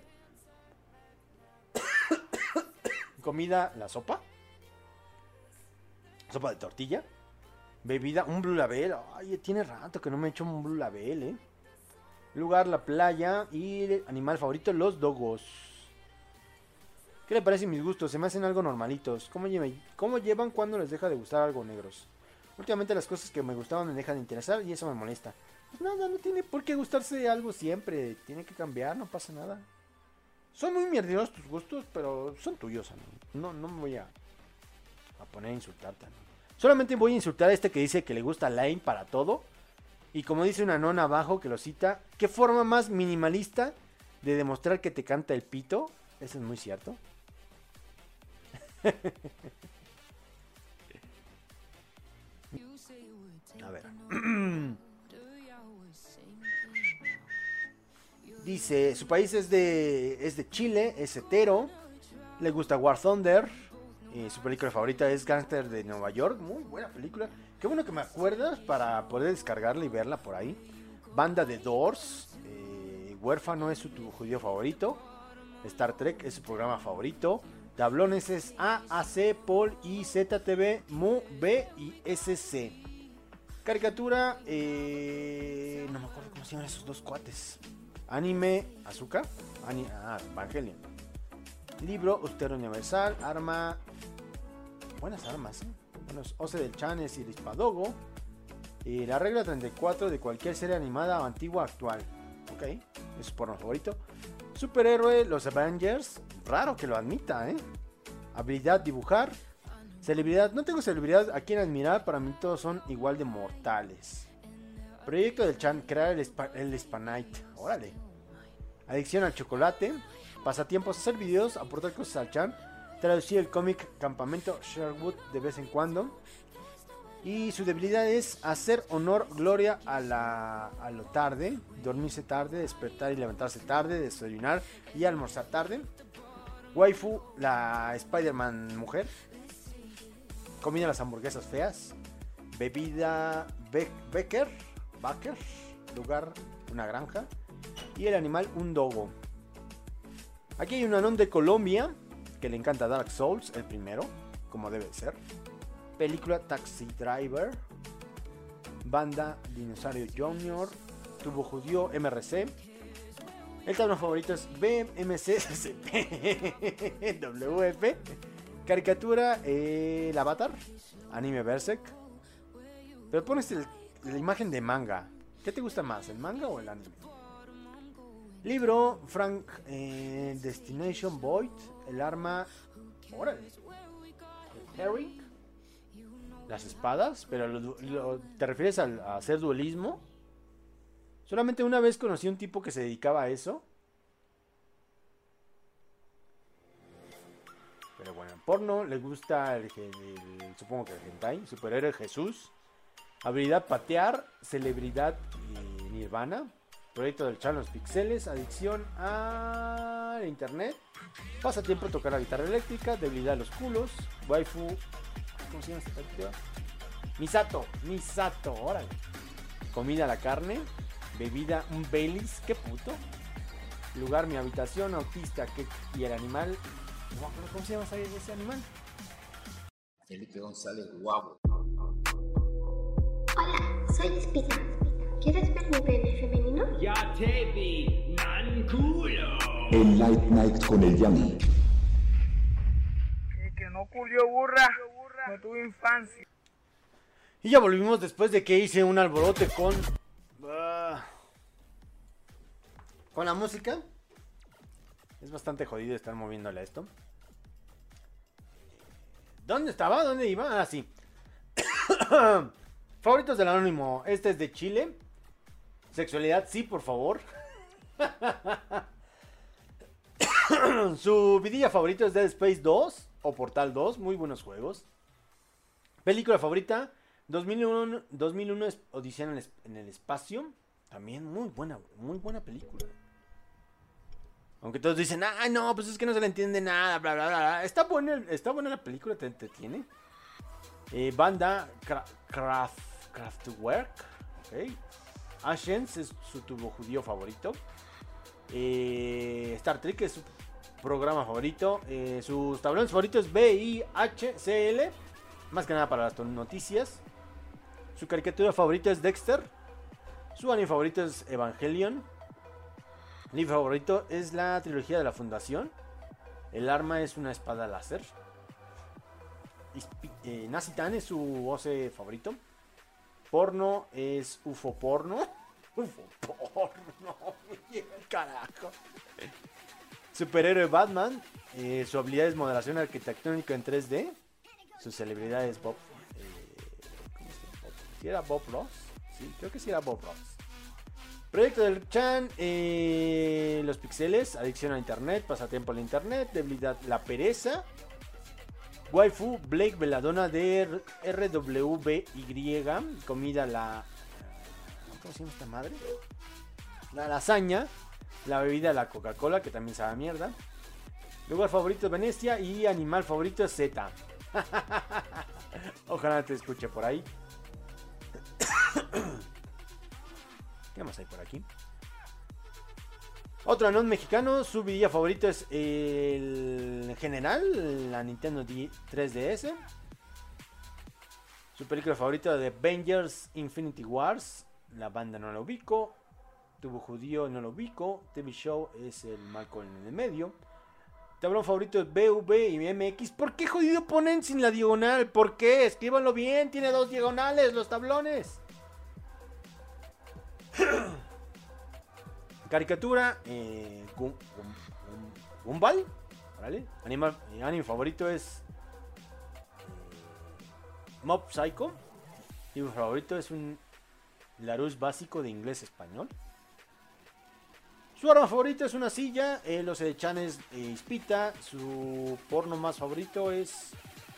Comida, la sopa. Sopa de tortilla. Bebida, un Blue Label. Ay, tiene rato que no me he hecho un Blue Label, eh. Lugar, la playa. Y animal favorito, los dogos. ¿Qué le parecen mis gustos? Se me hacen algo normalitos. ¿Cómo llevan, ¿Cómo llevan cuando les deja de gustar algo negros? Últimamente las cosas que me gustaban me dejan de interesar y eso me molesta. Pues nada, no tiene por qué gustarse algo siempre. Tiene que cambiar, no pasa nada. Son muy mierderos tus gustos, pero son tuyos, ¿no? No, no me voy a, a poner a insultarte, ¿no? Solamente voy a insultar a este que dice que le gusta Line para todo. Y como dice una nona abajo que lo cita, ¿qué forma más minimalista de demostrar que te canta el pito? Eso es muy cierto. A ver. Dice, su país es de es de Chile, es hetero, le gusta War Thunder, Eh, su película favorita es Gangster de Nueva York. Muy buena película. Qué bueno que me acuerdas para poder descargarla y verla por ahí. Banda de Doors. Eh, Huérfano es su tu judío favorito. Star Trek es su programa favorito. Tablones es A, A C, Pol, I, Z T V, Mu, B y S C. Caricatura, eh, no me acuerdo cómo se llaman esos dos cuates. Anime, Azúcar. Ani, ah, Evangelion. Libro, Austero Universal. Arma. Buenas armas, ¿eh? Buenos Ose del Chan es Irispadogo. Eh, la regla treinta y cuatro de cualquier serie animada o antigua actual. Ok, es por mi favorito. Superhéroe, los Avengers. Raro que lo admita, ¿eh? Habilidad, dibujar. Celebridad, no tengo celebridad a quien admirar. Para mí todos son igual de mortales. Proyecto del Chan, crear el, spa, el Spanite. Órale. Adicción al chocolate. Pasatiempos, hacer videos, aportar cosas al Chan. Traducir el cómic Campamento Sherwood de vez en cuando. Y su debilidad es hacer honor, gloria a, la, a lo tarde. Dormirse tarde, despertar y levantarse tarde. Desayunar y almorzar tarde. Waifu, la Spider-Man mujer. Comida, las hamburguesas feas. Bebida, Be Becker. Baker. Lugar, una granja. Y el animal, un dogo. Aquí hay un anón de Colombia que le encanta Dark Souls, el primero, como debe ser. Película Taxi Driver. Banda Dinosaurio Junior. Tubo Judío M R C. El tablón favorito es B M C C P W F. Caricatura, eh, el Avatar. Anime Berserk. Pero pones el, la imagen de manga. ¿Qué te gusta más, el manga o el anime? Libro, Frank eh, Destination Void. El arma. Órale. El herring. Las espadas. Pero lo, lo, ¿te refieres al, a hacer duelismo? Solamente una vez conocí a un tipo que se dedicaba a eso. Pero bueno, en porno le gusta el, el, el supongo que el hentai. Superhéroe Jesús. Habilidad patear. Celebridad y Nirvana. Proyecto del Chan, los pixeles. Adicción a internet. Pasatiempo, tocar la guitarra eléctrica. Debilidad a los culos. Waifu. ¿Cómo se llama esta película? Misato. Misato, órale. Comida a la carne. Bebida, un Baileys. Qué puto. Lugar, mi habitación. Autista. ¿Qué? Y el animal. ¿Cómo se llama ese animal? Felipe González, guapo. Hola, soy Espina. ¿Quieres ver mi pene femenino? Ya te vi, Manculo. El Light Night con el Yanni. Que, que no culió burra, no tuve infancia. Y ya volvimos después de que hice un alborote con... Uh, con la música. Es bastante jodido estar moviéndole a esto. ¿Dónde estaba? ¿Dónde iba? Ah, sí. Favoritos del Anónimo. Este es de Chile. Sexualidad, sí, por favor. Su vidilla favorito es Dead Space dos o Portal dos. Muy buenos juegos. Película favorita. dos mil uno, dos mil uno es Odisea en el, en el espacio. También muy buena, muy buena película. Aunque todos dicen, ah, no, pues es que no se le entiende nada, bla, bla, bla. Está buena, está buena la película, te entretiene. Eh, banda, cra craft, Kraftwerk, ok. Ascens es su tubo judío favorito. Eh, Star Trek es su programa favorito. Eh, sus tablones favoritos B I H C L. Más que nada para las noticias. Su caricatura favorita es Dexter. Su anime favorito es Evangelion. Mi favorito es la trilogía de la Fundación. El arma es una espada láser. Eh, Nazitan es su O C favorito. Porno es U F O porno. U F O porno. Carajo. Superhéroe Batman. Eh, su habilidad es modelación arquitectónica en tres D. Su celebridad es Bob. Eh, ¿Cómo se llama? ¿Sí era Bob Ross? Sí, creo que sí era Bob Ross. Proyecto del Chan, eh, los pixeles, adicción a internet, pasatiempo al internet, debilidad, la pereza. Waifu, Blake Belladonna de R W B Y, comida la... ¿Cómo se llama esta madre? La lasaña, la bebida la Coca-Cola, que también sabe a mierda. Lugar favorito es Venecia y animal favorito es Z. Ojalá te escuche por ahí. ¿Qué más hay por aquí? Otro anón mexicano, su videojuego favorito es el general, la Nintendo tres D S. Su película favorita de Avengers Infinity Wars, la banda no lo ubico. Tubo judío no lo ubico. T V show es el Malcolm en el medio. Tablón favorito es B V y M X. ¿Por qué jodido ponen sin la diagonal? ¿Por qué? Escríbanlo bien, tiene dos diagonales los tablones. Caricatura, eh, Gum, Gum, Gum, Gumball, ¿vale? Animal, mi anime favorito es eh, Mob Psycho. Mi favorito es un Larousse básico de inglés-español. Su arma favorita es una silla. El Ose-chan es eh, Ispita. Su porno más favorito es...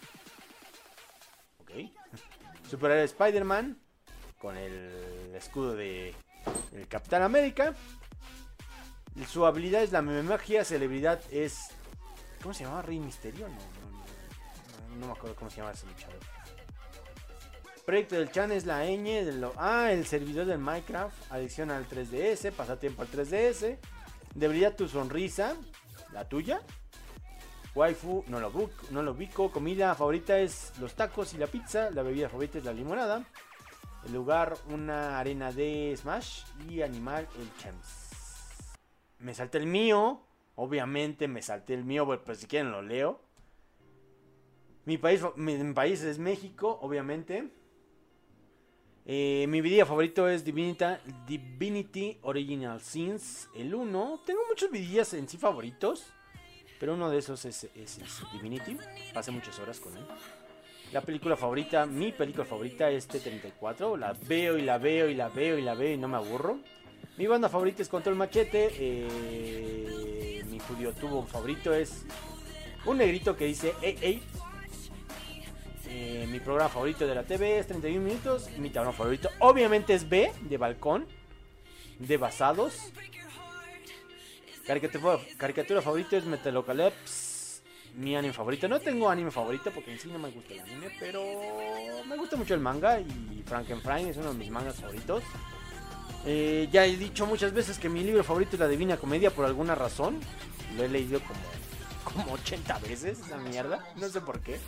Ok. Superhéroe Spider-Man. Con el escudo de el Capitán América. Su habilidad es la magia. Celebridad es... ¿Cómo se llama? ¿Rey Misterio? No, no, no, no me acuerdo cómo se llama ese luchador. Proyecto del Chan es la ñ de lo... Ah, el servidor del Minecraft. Adicción al tres D S. Pasatiempo al tres D S. Debería tu sonrisa. La tuya. Waifu, no lo, bu- no lo ubico. Comida favorita es los tacos y la pizza. La bebida favorita es la limonada. El lugar, una arena de Smash. Y animal, el Champs. Me salté el mío. Obviamente me salté el mío. Pero si quieren lo leo. Mi país, mi, mi país es México, obviamente. Eh, mi video favorito es Divinity, Divinity Original Sins, el uno. Tengo muchos videos en sí favoritos, pero uno de esos es, es, es Divinity. Pasé muchas horas con él. La película favorita, mi película favorita es T treinta y cuatro. La veo y la veo y la veo y la veo y no me aburro. Mi banda favorita es Control Machete. Eh, mi judío tubo favorito es un negrito que dice ey, ey. Eh, mi programa favorito de la T V es treinta y uno minutos. Mi tablón favorito obviamente es B, de balcón, de basados. Caricatura, caricatura favorito es Metalocalypse. Mi anime favorito, no tengo anime favorito porque en sí no me gusta el anime, pero me gusta mucho el manga. Y Frankenfrine es uno de mis mangas favoritos. eh, Ya he dicho muchas veces que mi libro favorito es La Divina Comedia por alguna razón. Lo he leído como, como ochenta veces, esa mierda, no sé por qué.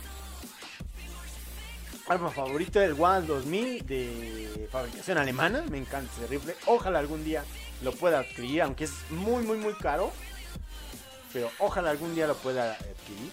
Arma favorito del One dos mil de fabricación alemana. Me encanta ese rifle. Ojalá algún día lo pueda adquirir, aunque es muy muy muy caro. Pero ojalá algún día lo pueda adquirir.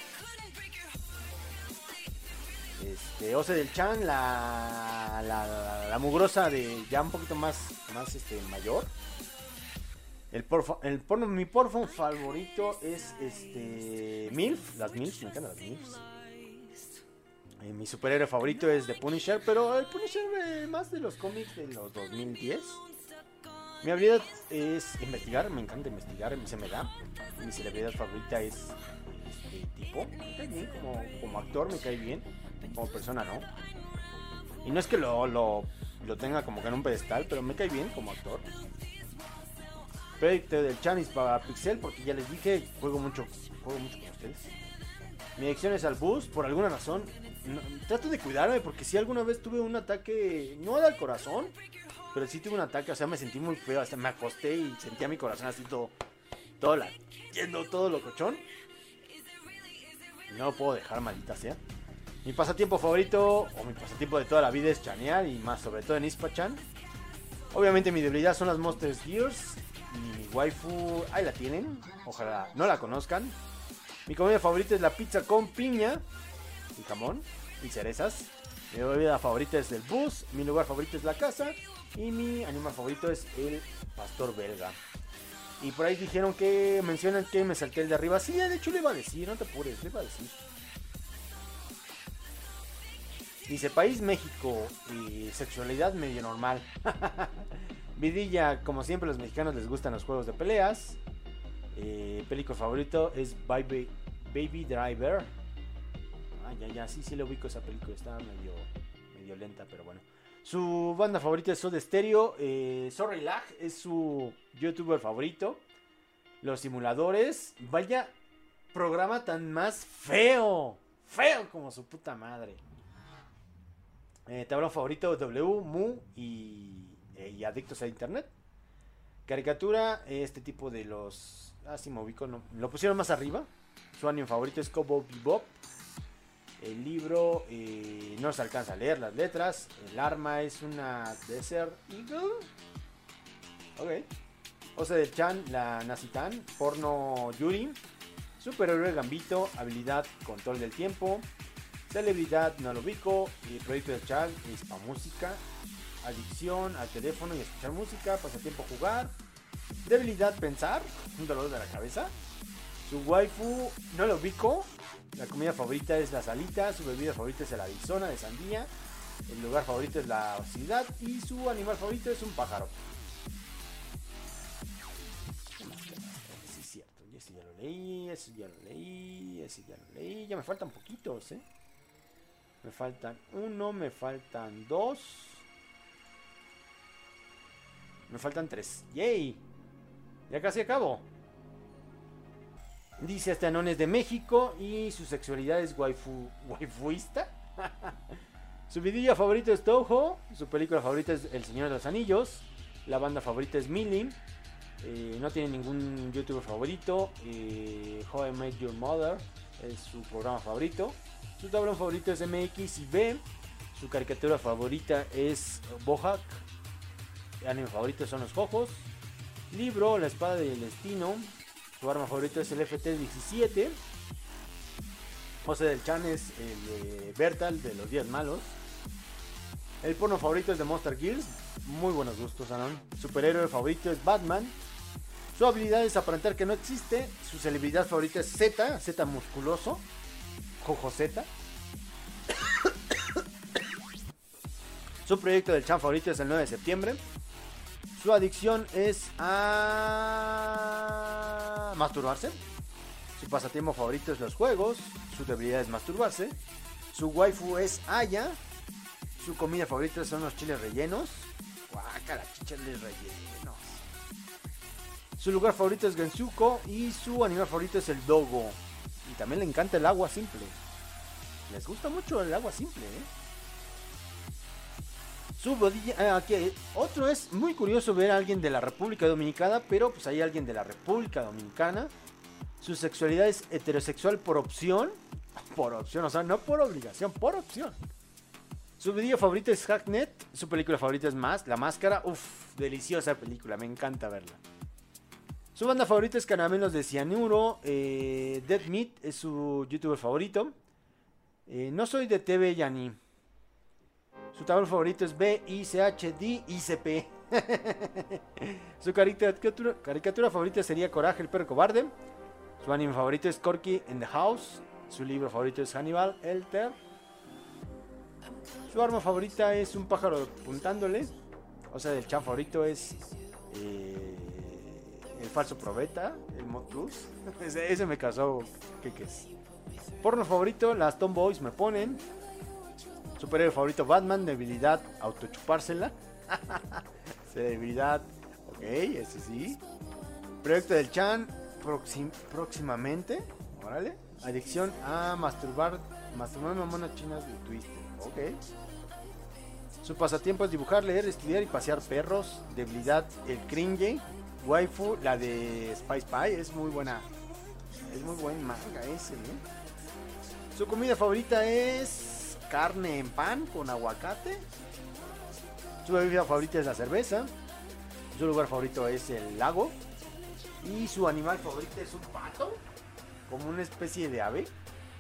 Este, Ose del Chan, la, la, la, la mugrosa de ya un poquito más, más este, mayor. El porno, el porno, mi porno favorito es este MILF, las MILFs, me encantan las MILFs. Eh, mi superhéroe favorito es The Punisher, pero el Punisher eh, más de los cómics de los dos mil diez. Mi habilidad es investigar, me encanta investigar, se me da. Mi celebridad favorita es este tipo, me cae bien, como, como actor me cae bien, como persona no. Y no es que lo, lo, lo tenga como que en un pedestal, pero me cae bien como actor. Proyecto del Chanis para Pixel, porque ya les dije, juego mucho, juego mucho con ustedes. Mi adicción es al bus, por alguna razón. No, trato de cuidarme porque si alguna vez tuve un ataque, no al corazón, pero sí tuve un ataque, o sea, me sentí muy feo, hasta me acosté y sentía mi corazón así todo, todo la, yendo todo locochón. No lo puedo dejar, maldita sea. Mi pasatiempo favorito, o mi pasatiempo de toda la vida es chanear, y más sobre todo en Ispachan. Obviamente mi debilidad son las Monster Gears, y mi waifu, ahí la tienen, ojalá no la conozcan. Mi comida favorita es la pizza con piña y jamón y cerezas. Mi bebida favorita es el bus. Mi lugar favorito es la casa. Y mi animal favorito es el pastor belga. Y por ahí dijeron que mencionan que me salté el de arriba. Sí, de hecho le iba a decir, no te apures, le iba a decir. Dice país México y sexualidad medio normal. Vidilla, como siempre los mexicanos les gustan los juegos de peleas. Eh, película favorito es Baby, Baby Driver. Ah, ya, ya, sí, sí le ubico esa película. Está medio, medio lenta, pero bueno. Su banda favorita es Soda Stereo. eh, Sorry Lag es su youtuber favorito. Los simuladores. Vaya, programa tan más feo. Feo como su puta madre. Eh, tablón favorito W, Mu y, eh, y adictos a internet. Caricatura, este tipo de los... Ah, sí me ubico, no. Lo pusieron más arriba. Su anime favorito es Cowboy Bebop. El libro eh, no se alcanza a leer las letras. El arma es una Desert Eagle. Ok. Ose del Chan, la Nazitan. Porno Yuri. Superhéroe Gambito. Habilidad control del tiempo. Celebridad no lo ubico. Y proyecto de Chan es para música. Adicción al teléfono y escuchar música. Pasatiempo jugar. Debilidad pensar. Un dolor de la cabeza. Su waifu no lo ubico. La comida favorita es la salita. Su bebida favorita es el Arizona de sandía. El lugar favorito es la ciudad. Y su animal favorito es un pájaro. Sí, es cierto. Ese ya lo leí. Ese ya lo leí. Ese ya lo leí. Ya me faltan poquitos, ¿eh? Me faltan uno. Me faltan dos. Me faltan tres. ¡Yay! Ya casi acabo. Dice este anón es de México y su sexualidad es waifu, waifuista. Su video favorito es Touhou. Su película favorita es El Señor de los Anillos. La banda favorita es Millie. Eh, no tiene ningún youtuber favorito. Eh, How I Met Your Mother es su programa favorito. Su tablón favorito es M X y B. Su caricatura favorita es Bojack. El anime favorito son los Jojos. Libro La Espada del Destino. Su arma favorito es el F T diecisiete. José del Chan es el eh, Bertal de los días malos. El porno favorito es de Monster Girls. Muy buenos gustos, Anon. Superhéroe favorito es Batman. Su habilidad es aparentar que no existe. Su celebridad favorita es Z, Z musculoso. Jojo Z. Su proyecto del Chan favorito es el nueve de septiembre. Su adicción es a masturbarse. Su pasatiempo favorito es los juegos. Su debilidad es masturbarse. Su waifu es Aya. Su comida favorita son los chiles rellenos. Guácala, chiles rellenos. Su lugar favorito es Gensuko. Y su animal favorito es el dogo. Y también le encanta el agua simple. Les gusta mucho el agua simple, ¿eh? Su bodilla, ah, aquí otro es muy curioso ver a alguien de la República Dominicana, pero pues hay alguien de la República Dominicana. Su sexualidad es heterosexual por opción, por opción, o sea, no por obligación, por opción. Su video favorito es Hacknet, su película favorita es Más, La Máscara, uff, deliciosa película, me encanta verla. Su banda favorita es Caramelos de Cianuro, eh, Dead Meat es su youtuber favorito. Eh, no soy de T V Yani. Su tablón favorito es B I C H D I C P. Su caricatura, caricatura favorita sería Coraje, el perro cobarde. Su anime favorito es Corky in the House. Su libro favorito es Hannibal Elter. Su arma favorita es un pájaro apuntándole. O sea, el chan favorito es eh, el falso probeta, el Mod Plus. ese, ese me casó. ¿Qué, qué es? Porno favorito, las Tomboys me ponen. Superhéroe favorito Batman, debilidad autochupársela. Debilidad, ok, ese sí. Proyecto del Chan, proxim, próximamente. Órale. Adicción a masturbar, masturbar mamonas chinas de Twister, ok. Su pasatiempo es dibujar, leer, estudiar y pasear perros. Debilidad, el cringe. Waifu, la de Spy Spy, es muy buena. Es muy buen manga ese, ¿eh? Su comida favorita es carne en pan con aguacate. Su bebida favorita es la cerveza. Su lugar favorito es el lago. Y su animal favorito es un pato, como una especie de ave.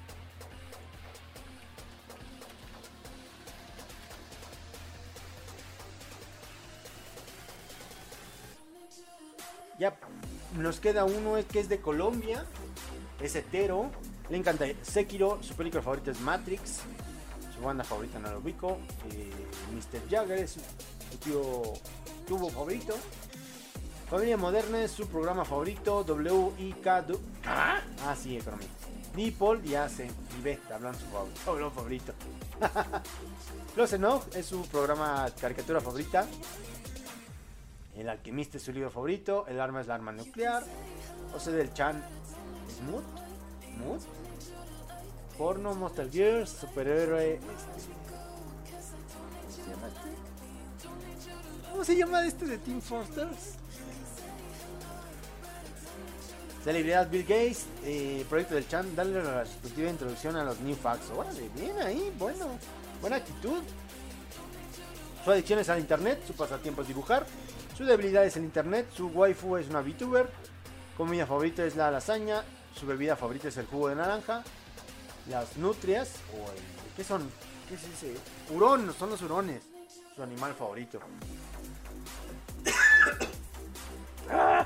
Ya nos queda uno que es de Colombia. Es hetero. Le encanta Sekiro. Su película favorita es Matrix. Su banda favorita no lo ubico. Eh, mister Jagger es su, su tío tubo favorito. Familia Moderna es su programa favorito. W I K. ¿Ah? ah, sí, economía. Nipol y hace. Y ve, te hablan su favorito. favorito. Los Enough es su programa caricatura favorita. El alquimista es su libro favorito. El arma es la arma nuclear. José del Chan Smooth. Mood. Porno, Monster Gears, superhéroe. Este... ¿Cómo se llama este? ¿Cómo se llama este de Team Forsters? Celebridad Bill Gates, eh, proyecto del Chan, darle la respectiva introducción a los New Facts. Órale, bien ahí, bueno, buena actitud. Su adicción es al internet, su pasatiempo es dibujar, su debilidad es el internet, su waifu es una VTuber, comida favorita es la lasaña, su bebida favorita es el jugo de naranja, las nutrias, o el, ¿qué son? ¿Qué es ese? Hurón, son los hurones, su animal favorito. ¡Ah!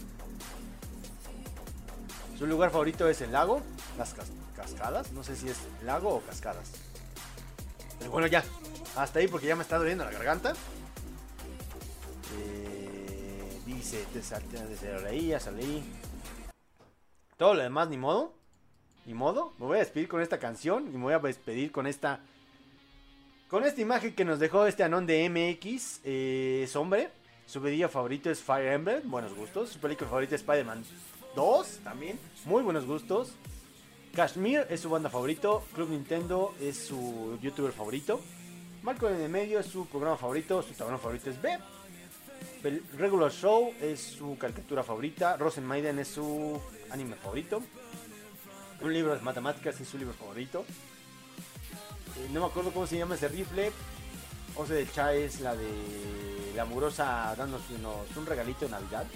Su lugar favorito es el lago, las cas cascadas, no sé si es lago o cascadas. Pero bueno, ya, hasta ahí porque ya me está doliendo la garganta. Eh, dice, te salté desde ahí, ya salí. Todo lo demás, ni modo. Ni modo, me voy a despedir con esta canción y me voy a despedir con esta... Con esta imagen que nos dejó este anón de M X, eh, es hombre. Su bebida favorito es Fire Emblem, buenos gustos. Su película favorita es Spider-Man dos, también, muy buenos gustos. Kashmir es su banda favorito. Club Nintendo es su youtuber favorito. Marco en el medio es su programa favorito. Su tablón favorito es B. El Regular Show es su caricatura favorita. Rosen Maiden es su anime favorito. Un libro de matemáticas es su libro favorito. Eh, no me acuerdo cómo se llama ese rifle. Ose de Cha es la de la amorosa dándonos un regalito de Navidad.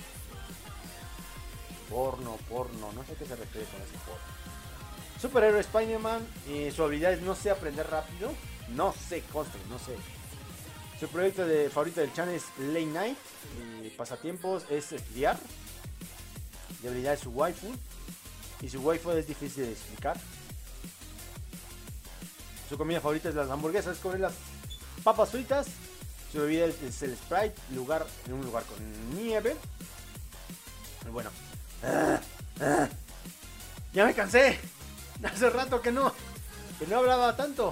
Porno, porno, no sé a qué se refiere con ese porno. Superhéroe Spider-Man, eh, su habilidad es no sé aprender rápido. No sé, conste, no sé. Su proyecto de favorito del Chan es Late Night. Eh, pasatiempos es estudiar. Debilidad es su waifu. Y su waifu es difícil de explicar. Su comida favorita es las hamburguesas con las papas fritas. Su bebida es el Sprite, lugar, en un lugar con nieve. Y bueno. Ah, ah, ya me cansé. Hace rato que no. Que no hablaba tanto.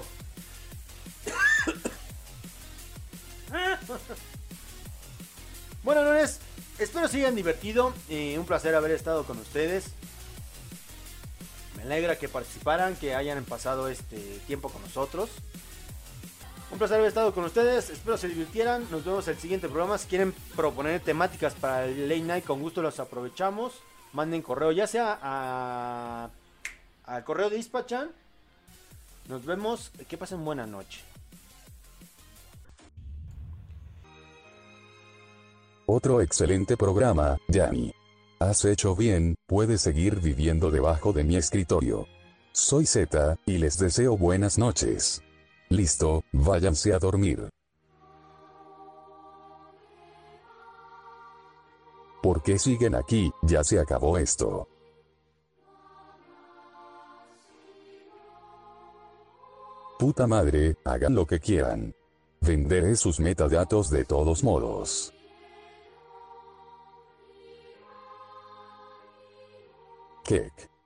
Bueno, nones, espero se hayan divertido. Eh, un placer haber estado con ustedes. Me alegra que participaran, que hayan pasado este tiempo con nosotros. Un placer haber estado con ustedes. Espero se divirtieran. Nos vemos en el siguiente programa. Si quieren proponer temáticas para el Late Night, con gusto los aprovechamos. Manden correo, ya sea a al correo de Ispachan. Nos vemos. Que pasen buena noche. Otro excelente programa, Yanni. Has hecho bien, puedes seguir viviendo debajo de mi escritorio. Soy Z, y les deseo buenas noches. Listo, váyanse a dormir. ¿Por qué siguen aquí? Ya se acabó esto. Puta madre, hagan lo que quieran. Venderé sus metadatos de todos modos. Kick.